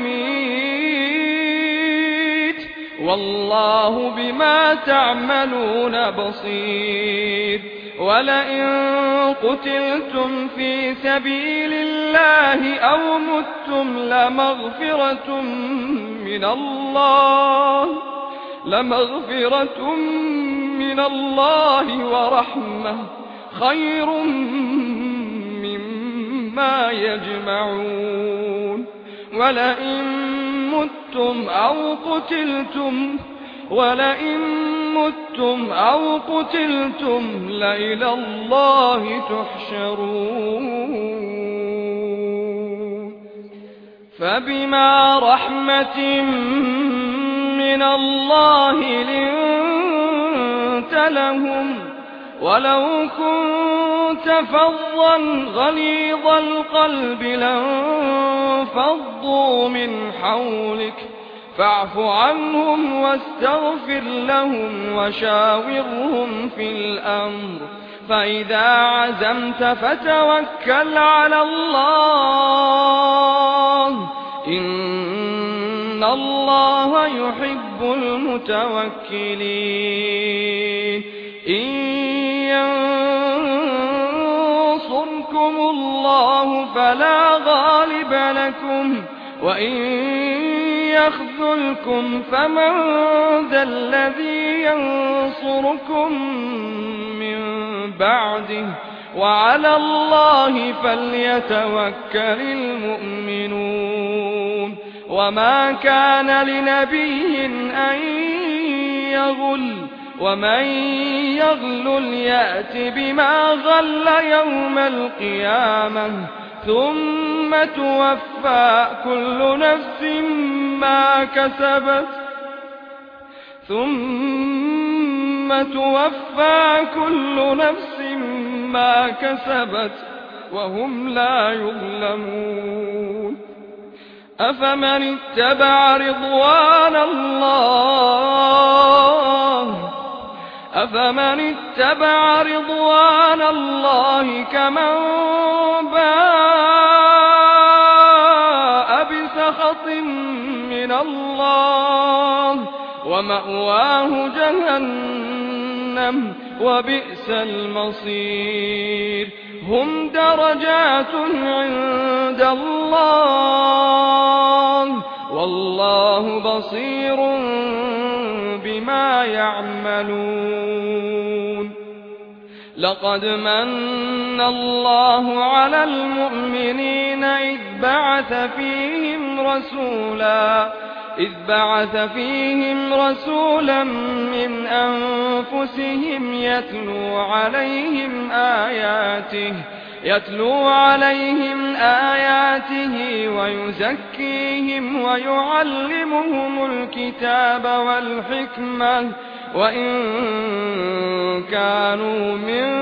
ويميت والله بما تعملون بصير. ولئن قتلتم في سبيل الله أو متم لمغفرة من الله ورحمة خير مما يجمعون. ولئن متم أو قتلتم لإلى الله تحشرون. فبما رحمة من الله لنت لهم ولو كنت فظا غليظ القلب لانفضوا من حولك فاعف عنهم واستغفر لهم وشاورهم في الأمر فإذا عزمت فتوكل على الله إن الله يحب المتوكلين. إن ينصركم الله فلا غالب لكم وإن يخذلكم فمن ذا الذي ينصركم من بعده وعلى الله فليتوكل المؤمنون. وما كان لنبي أن يغل ومن يغلل يأت بما غل يوم القيامة ثم توفى كل نفس ما كسبت وهم لا يظلمون. أفمن اتبع رضوان الله كمن باء بسخط من الله ومأواه جهنم وبئس المصير. هم درجات عند الله والله بصير بما يعملون. لقد من الله على المؤمنين إذ بعث فيهم رسولا من أنفسهم يتلو عليهم آياته ويزكيهم ويعلمهم الكتاب والحكمة وإن كانوا من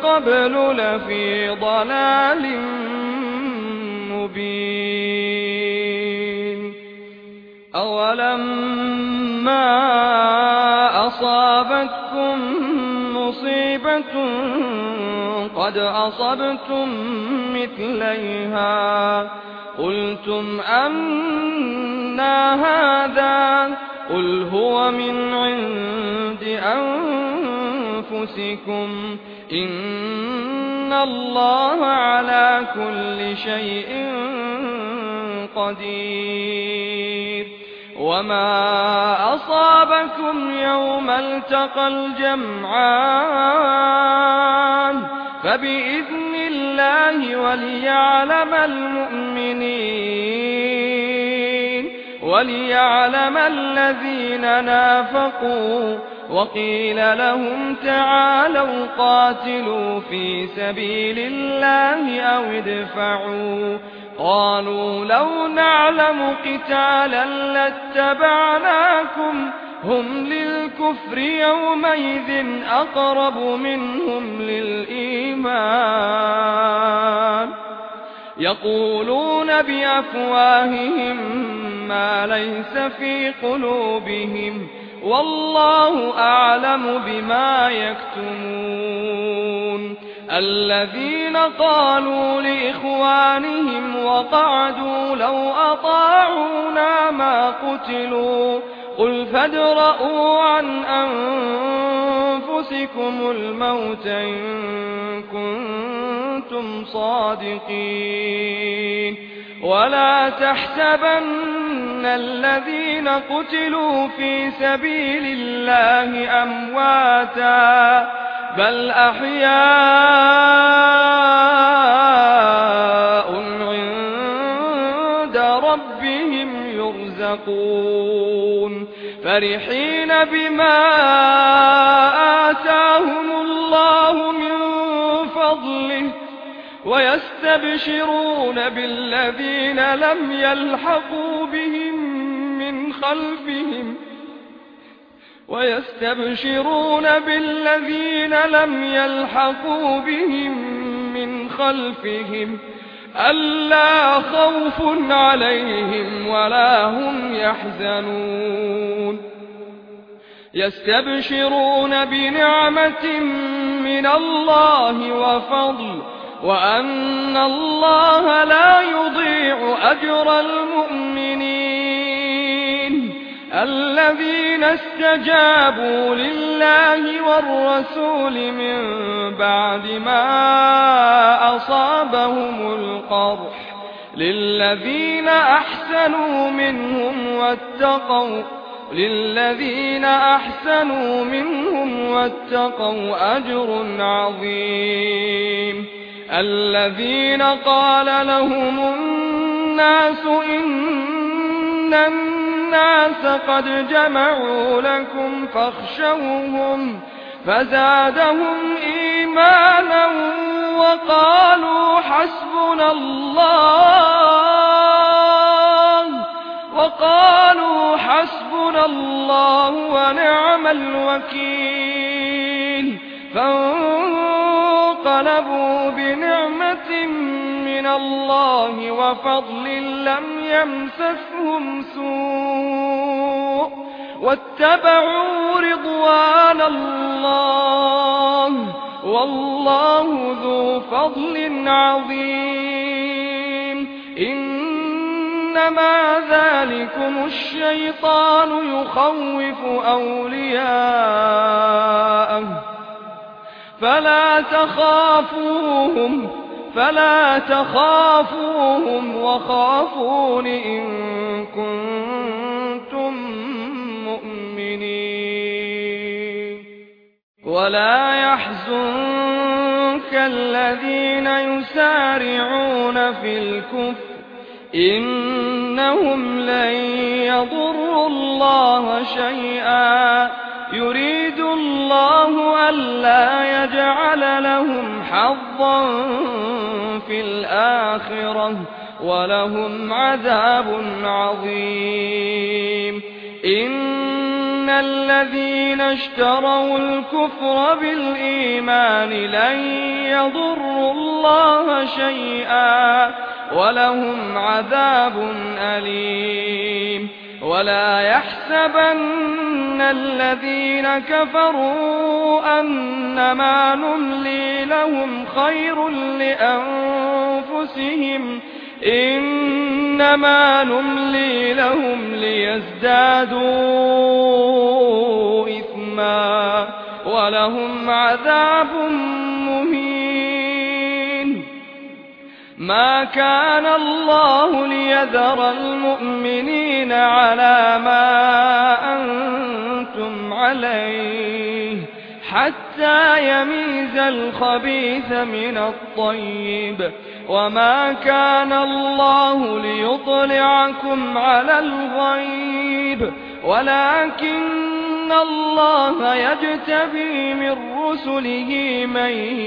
قبل لفي ضلال مبين. مُّصِيبَةٌ قَدْ أَصَبْتُم مِّثْلَيْهَا قُلْتُمْ أَنَّىٰ هَٰذَا قُلْ هُوَ مِنْ عِندِ أَنفُسِكُمْ إِنَّ اللَّهَ عَلَىٰ كُلِّ شَيْءٍ قَدِيرٌ وَمَا أَصَابَكُمْ يَوْمَ الْتَقَى الْجَمْعَانِ فَبِإِذْنِ اللَّهِ وليعلم الذين نافقوا وقيل لهم تعالوا قاتلوا في سبيل الله أو ادفعوا قالوا لو نعلم قتالا لاتبعناكم هم للكفر يومئذ أقرب منهم للإيمان يقولون بأفواههم ما ليس في قلوبهم والله أعلم بما يكتمون الذين قالوا لإخوانهم وقعدوا لو أطاعونا ما قتلوا قل فادرءوا عن أنفسكم الموت إن كنتم صادقين ولا تحسبن الذين قتلوا في سبيل الله أمواتا بل أحياء عند ربهم يرزقون فرحين بما آتاهم الله من فضله ويستبشرون بالذين لم يلحقوا بهم من خلفهم ألا خوف عليهم ولا هم يحزنون يستبشرون بنعمة من الله وفضل وأن الله لا يضيع أجر المؤمنين الذين استجابوا لله والرسول من بعد ما أصابهم القرح للذين أحسنوا منهم واتقوا أجر عظيم الذين قال لهم الناس إن الناس قد جمعوا لكم فاخشوهم فزادهم إيمانا وقالوا حسبنا الله ونعم الوكيل فانقلبوا بنعمة من الله وفضل لم يمسسهم سوء واتبعوا رضوان الله والله ذو فضل عظيم إنما ذلكم الشيطان يخوف أولياءه فلا تخافوهم وخافون إن كنتم مؤمنين ولا يحزنك الذين يسارعون في الكفر إنهم لن يضروا الله شيئا يريد الله ألا يجعل لهم حظا في الآخرة ولهم عذاب عظيم إن الذين اشتروا الكفر بالإيمان لن يضروا الله شيئا ولهم عذاب أليم ولا يحسبن الذين كفروا أنما نملي لهم خير لأنفسهم إنما نملي لهم ليزدادوا إثما ولهم عذاب مهين. ما كان الله ليذر المؤمنين على ما أنتم عليه حتى يميز الخبيث من الطيب وما كان الله ليطلعكم على الغيب ولكن الله يجتبي من رسله من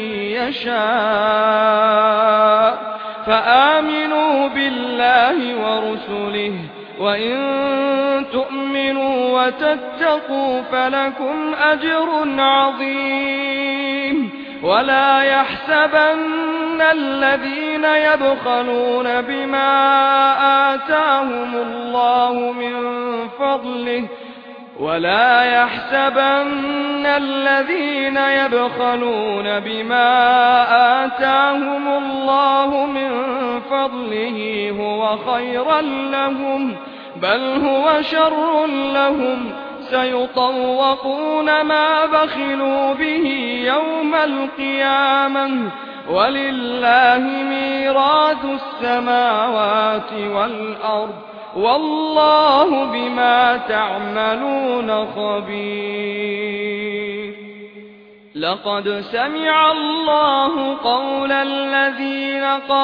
يشاء فآمنوا بالله ورسله وإن تؤمنوا وتتقوا فلكم أجر عظيم. ولا يحسبن الذين يبخلون بما آتاهم الله من فضله ولا يحسبن الذين يبخلون بما آتاهم الله من فضله هو خيرا لهم بل هو شر لهم سيطوقون ما بخلوا به يوم القيامة ولله ميراث السماوات والأرض والله بما تعملون خبير. لقد سمع الله قول الذين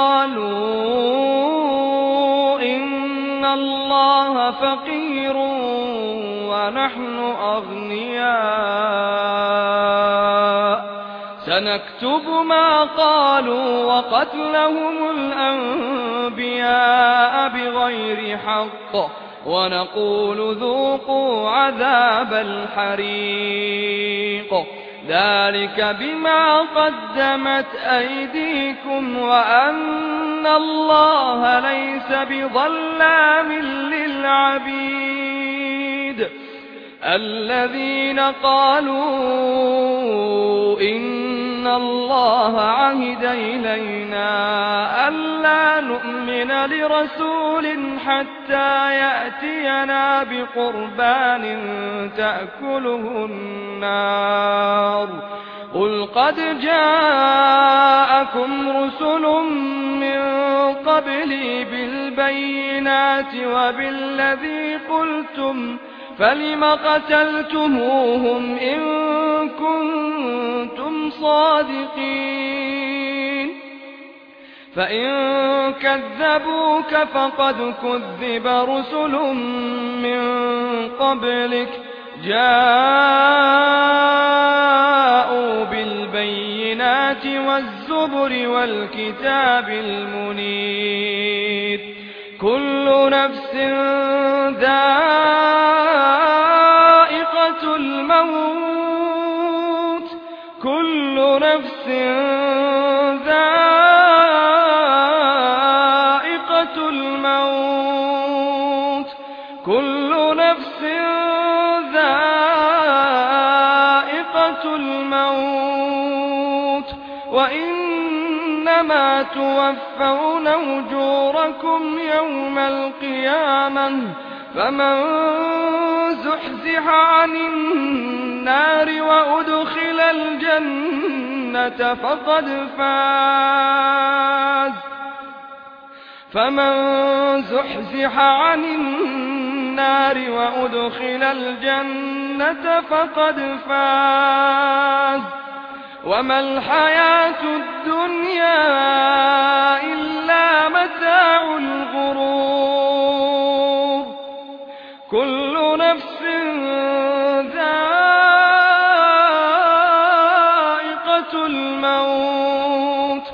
قالوا إن الله فقير ونحن أغنياء سنكتب ما قالوا وقتلهم الأنبياء بغير حق ونقول ذوقوا عذاب الحريق ذلك بما قدمت أيديكم وأن الله ليس بظلام للعبيد. الذين قالوا إن الله عهد إلينا ألا نؤمن لرسول حتى يأتينا بقربان تأكله النار قل قد جاءكم رسل من قبلي بالبينات وبالذي قلتم فلم قتلتموهم إن كنتم صادقين فإن كذبوك فقد كذب رسل من قبلك جاءوا بالبينات والزبر والكتاب المنير كل نفس ذائقة الموت كل نفس ذائقة الموت كل نفس ذائقة الموت وإنما توفون أجوركم يوم القيامة فمن زحزح عن النار وأدخل الجنة فقد فاز فمن زحزح عن النار وأدخل الجنة فقد فاز وما الحياة الدنيا إلا متاع الغرور كل نفس ذائقة الموت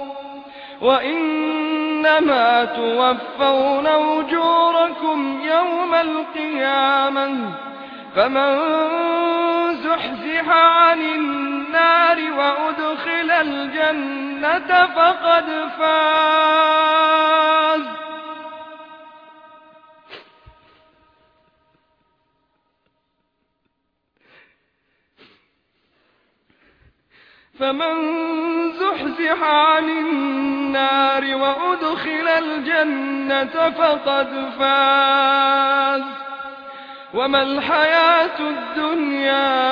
وإنما توفون أجوركم يوم القيامة فمن زحزح عن النار وأدخل الجنة فقد فاز فمن زحزح عن النار وأدخل الجنة فقد فاز وما الحياة الدنيا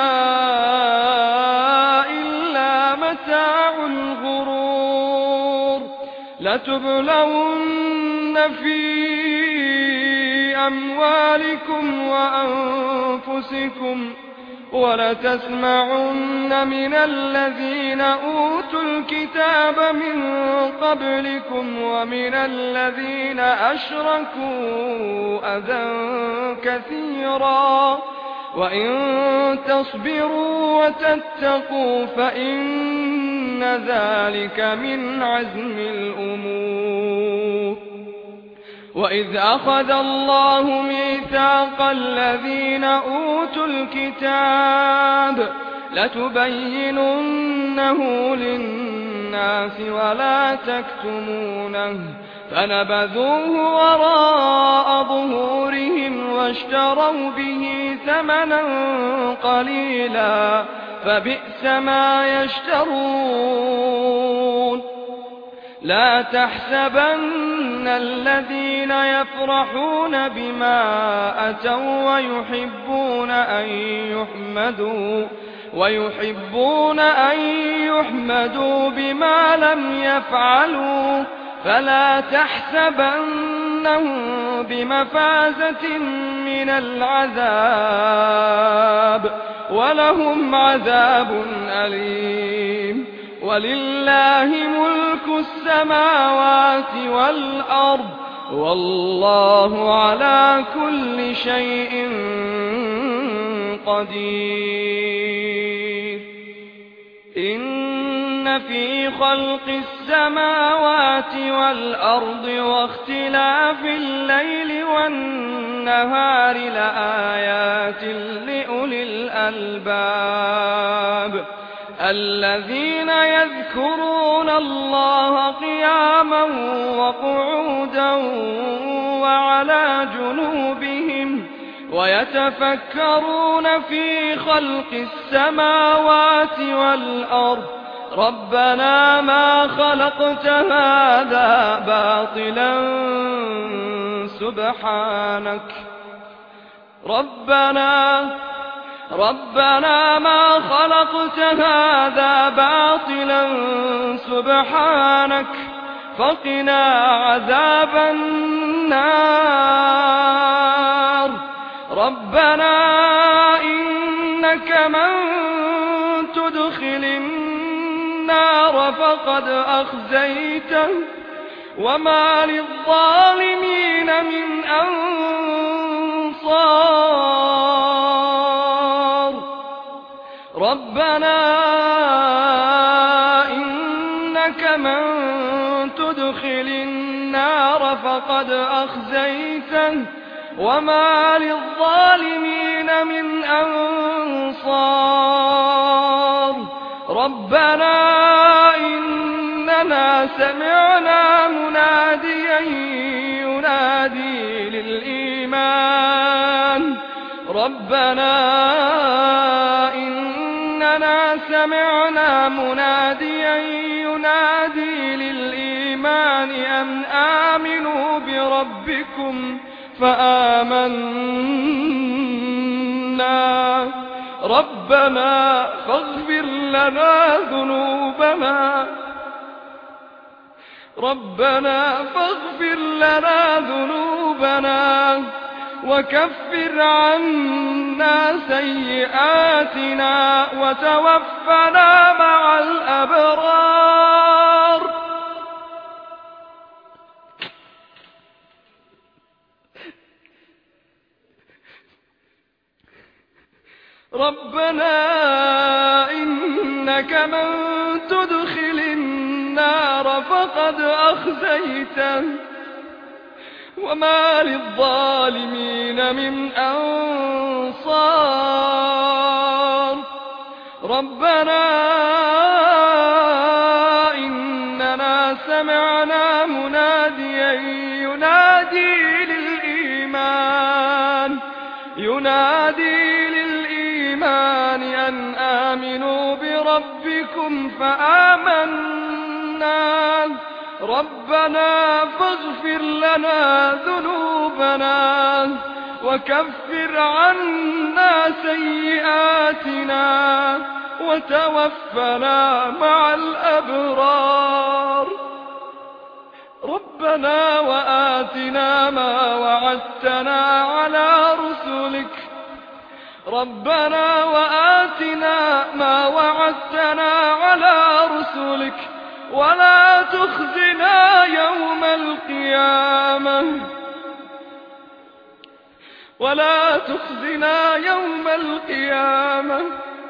إلا متاع الغرور لتبلون في أموالكم وأنفسكم ولتسمعن من الذين أوتوا الكتاب من قبلكم ومن الذين أشركوا أذى كثيرا وإن تصبروا وتتقوا فإن ذلك من عزم الأمور وإذ أخذ الله ميثاق الذين أوتوا الكتاب لتبيننه للناس ولا تكتمونه فنبذوه وراء ظهورهم واشتروا به ثمنا قليلا فبئس ما يشترون لا تحسبن الذين يفرحون بما أتوا ويحبون أن يحمدوا بما لم يفعلوا فلا تحسبنهم بمفازة من العذاب ولهم عذاب أليم ولله ملك السماوات والأرض والله على كل شيء قدير إن في خلق السماوات والأرض واختلاف الليل والنهار لآيات لأولي الألباب الذين يذكرون الله قياما وقعودا وعلى جنوبهم ويتفكرون في خلق السماوات والأرض ربنا ما خلقت هذا باطلا سبحانك ربنا ما خلقت هذا باطلا سبحانك فقنا عذاب النار ربنا إنك من تدخل النار فقد أخزيته وما للظالمين من أنصار ربنا إنك من تدخل النار فقد أخزيته وما للظالمين من أنصار ربنا إننا سمعنا مناديا ينادي للإيمان ربنا إننا سمعنا مناديا ينادي للإيمان أن آمنوا بربكم فآمنا ربنا فاغفر لنا ذنوبنا وكفر عنا سيئاتنا وتوفنا مع الأبرار ربنا إنك من تدخل النار فقد أخزيته وما للظالمين من أنصار ربنا إننا سمعنا مناديا ينادي للإيمان أن آمنوا بربكم ربكم فآمنا ربنا فاغفر لنا ذنوبنا وكفر عنا سيئاتنا وتوفنا مع الأبرار ربنا وآتنا ما وعدتنا على رسلك ولا تخزنا يوم القيامة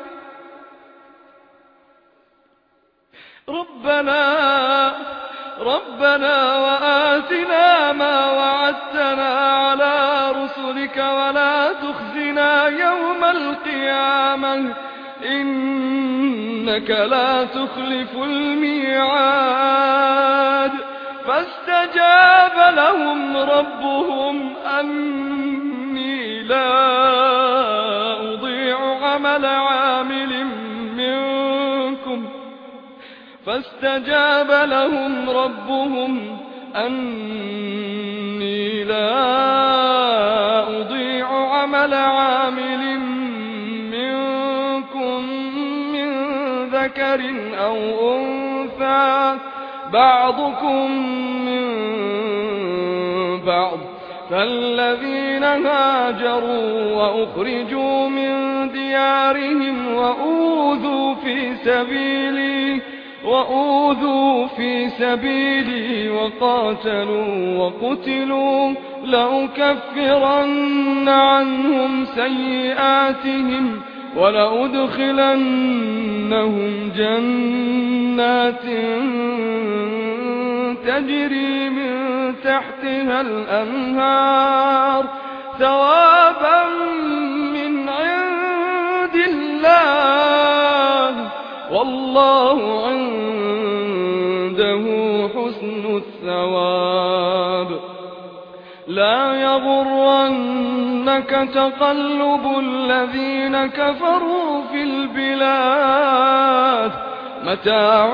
ربنا وآتنا ما وعدتنا على رسلك ولا تخزنا يوم القيامة إنك لا تخلف الميعاد فاستجاب لهم ربهم أني لا أضيع عمل عامل منكم من ذكر أو أنثى بعضكم من بعض فالذين هاجروا وأخرجوا من ديارهم وأوذوا في سبيلي وقاتلوا وقتلوا لأكفرن عنهم سيئاتهم ولأدخلنهم جنات تجري من تحتها الأنهار ثوابا من عند الله والله عنده حسن الثواب لا يغرنك تقلب الذين كفروا في البلاد متاع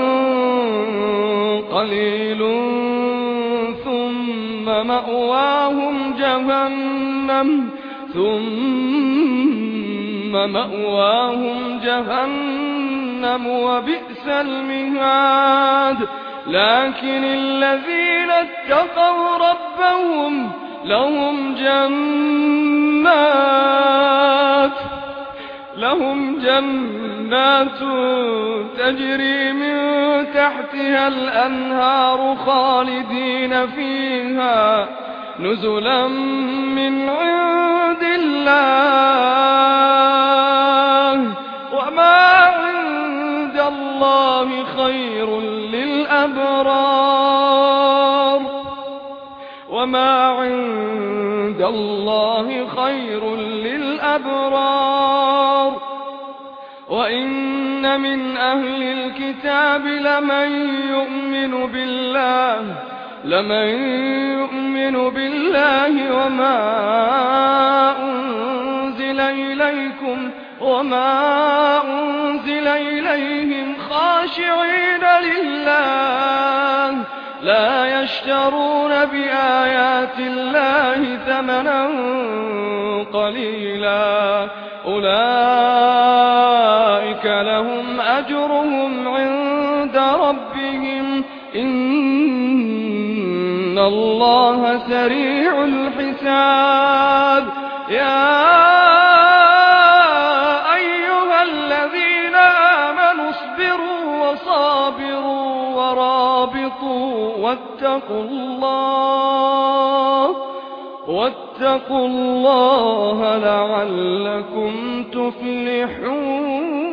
قليل ثم مأواهم جهنم وبئس المهاد لكن الذين اتقوا ربهم لهم جنات تجري من تحتها الأنهار خالدين فيها نزلا من عند الله وما عند الله خير للأبرار وإن من أهل الكتاب لمن يؤمن بالله وما أنزل إليهم خاشعين لله لا يشترون بآيات الله ثمنا قليلا أولئك لهم أجرهم عند ربهم إن الله سريع الحساب يا أيها الذين آمنوا اصبروا وصابروا ورابطوا واتقوا الله لعلكم تفلحون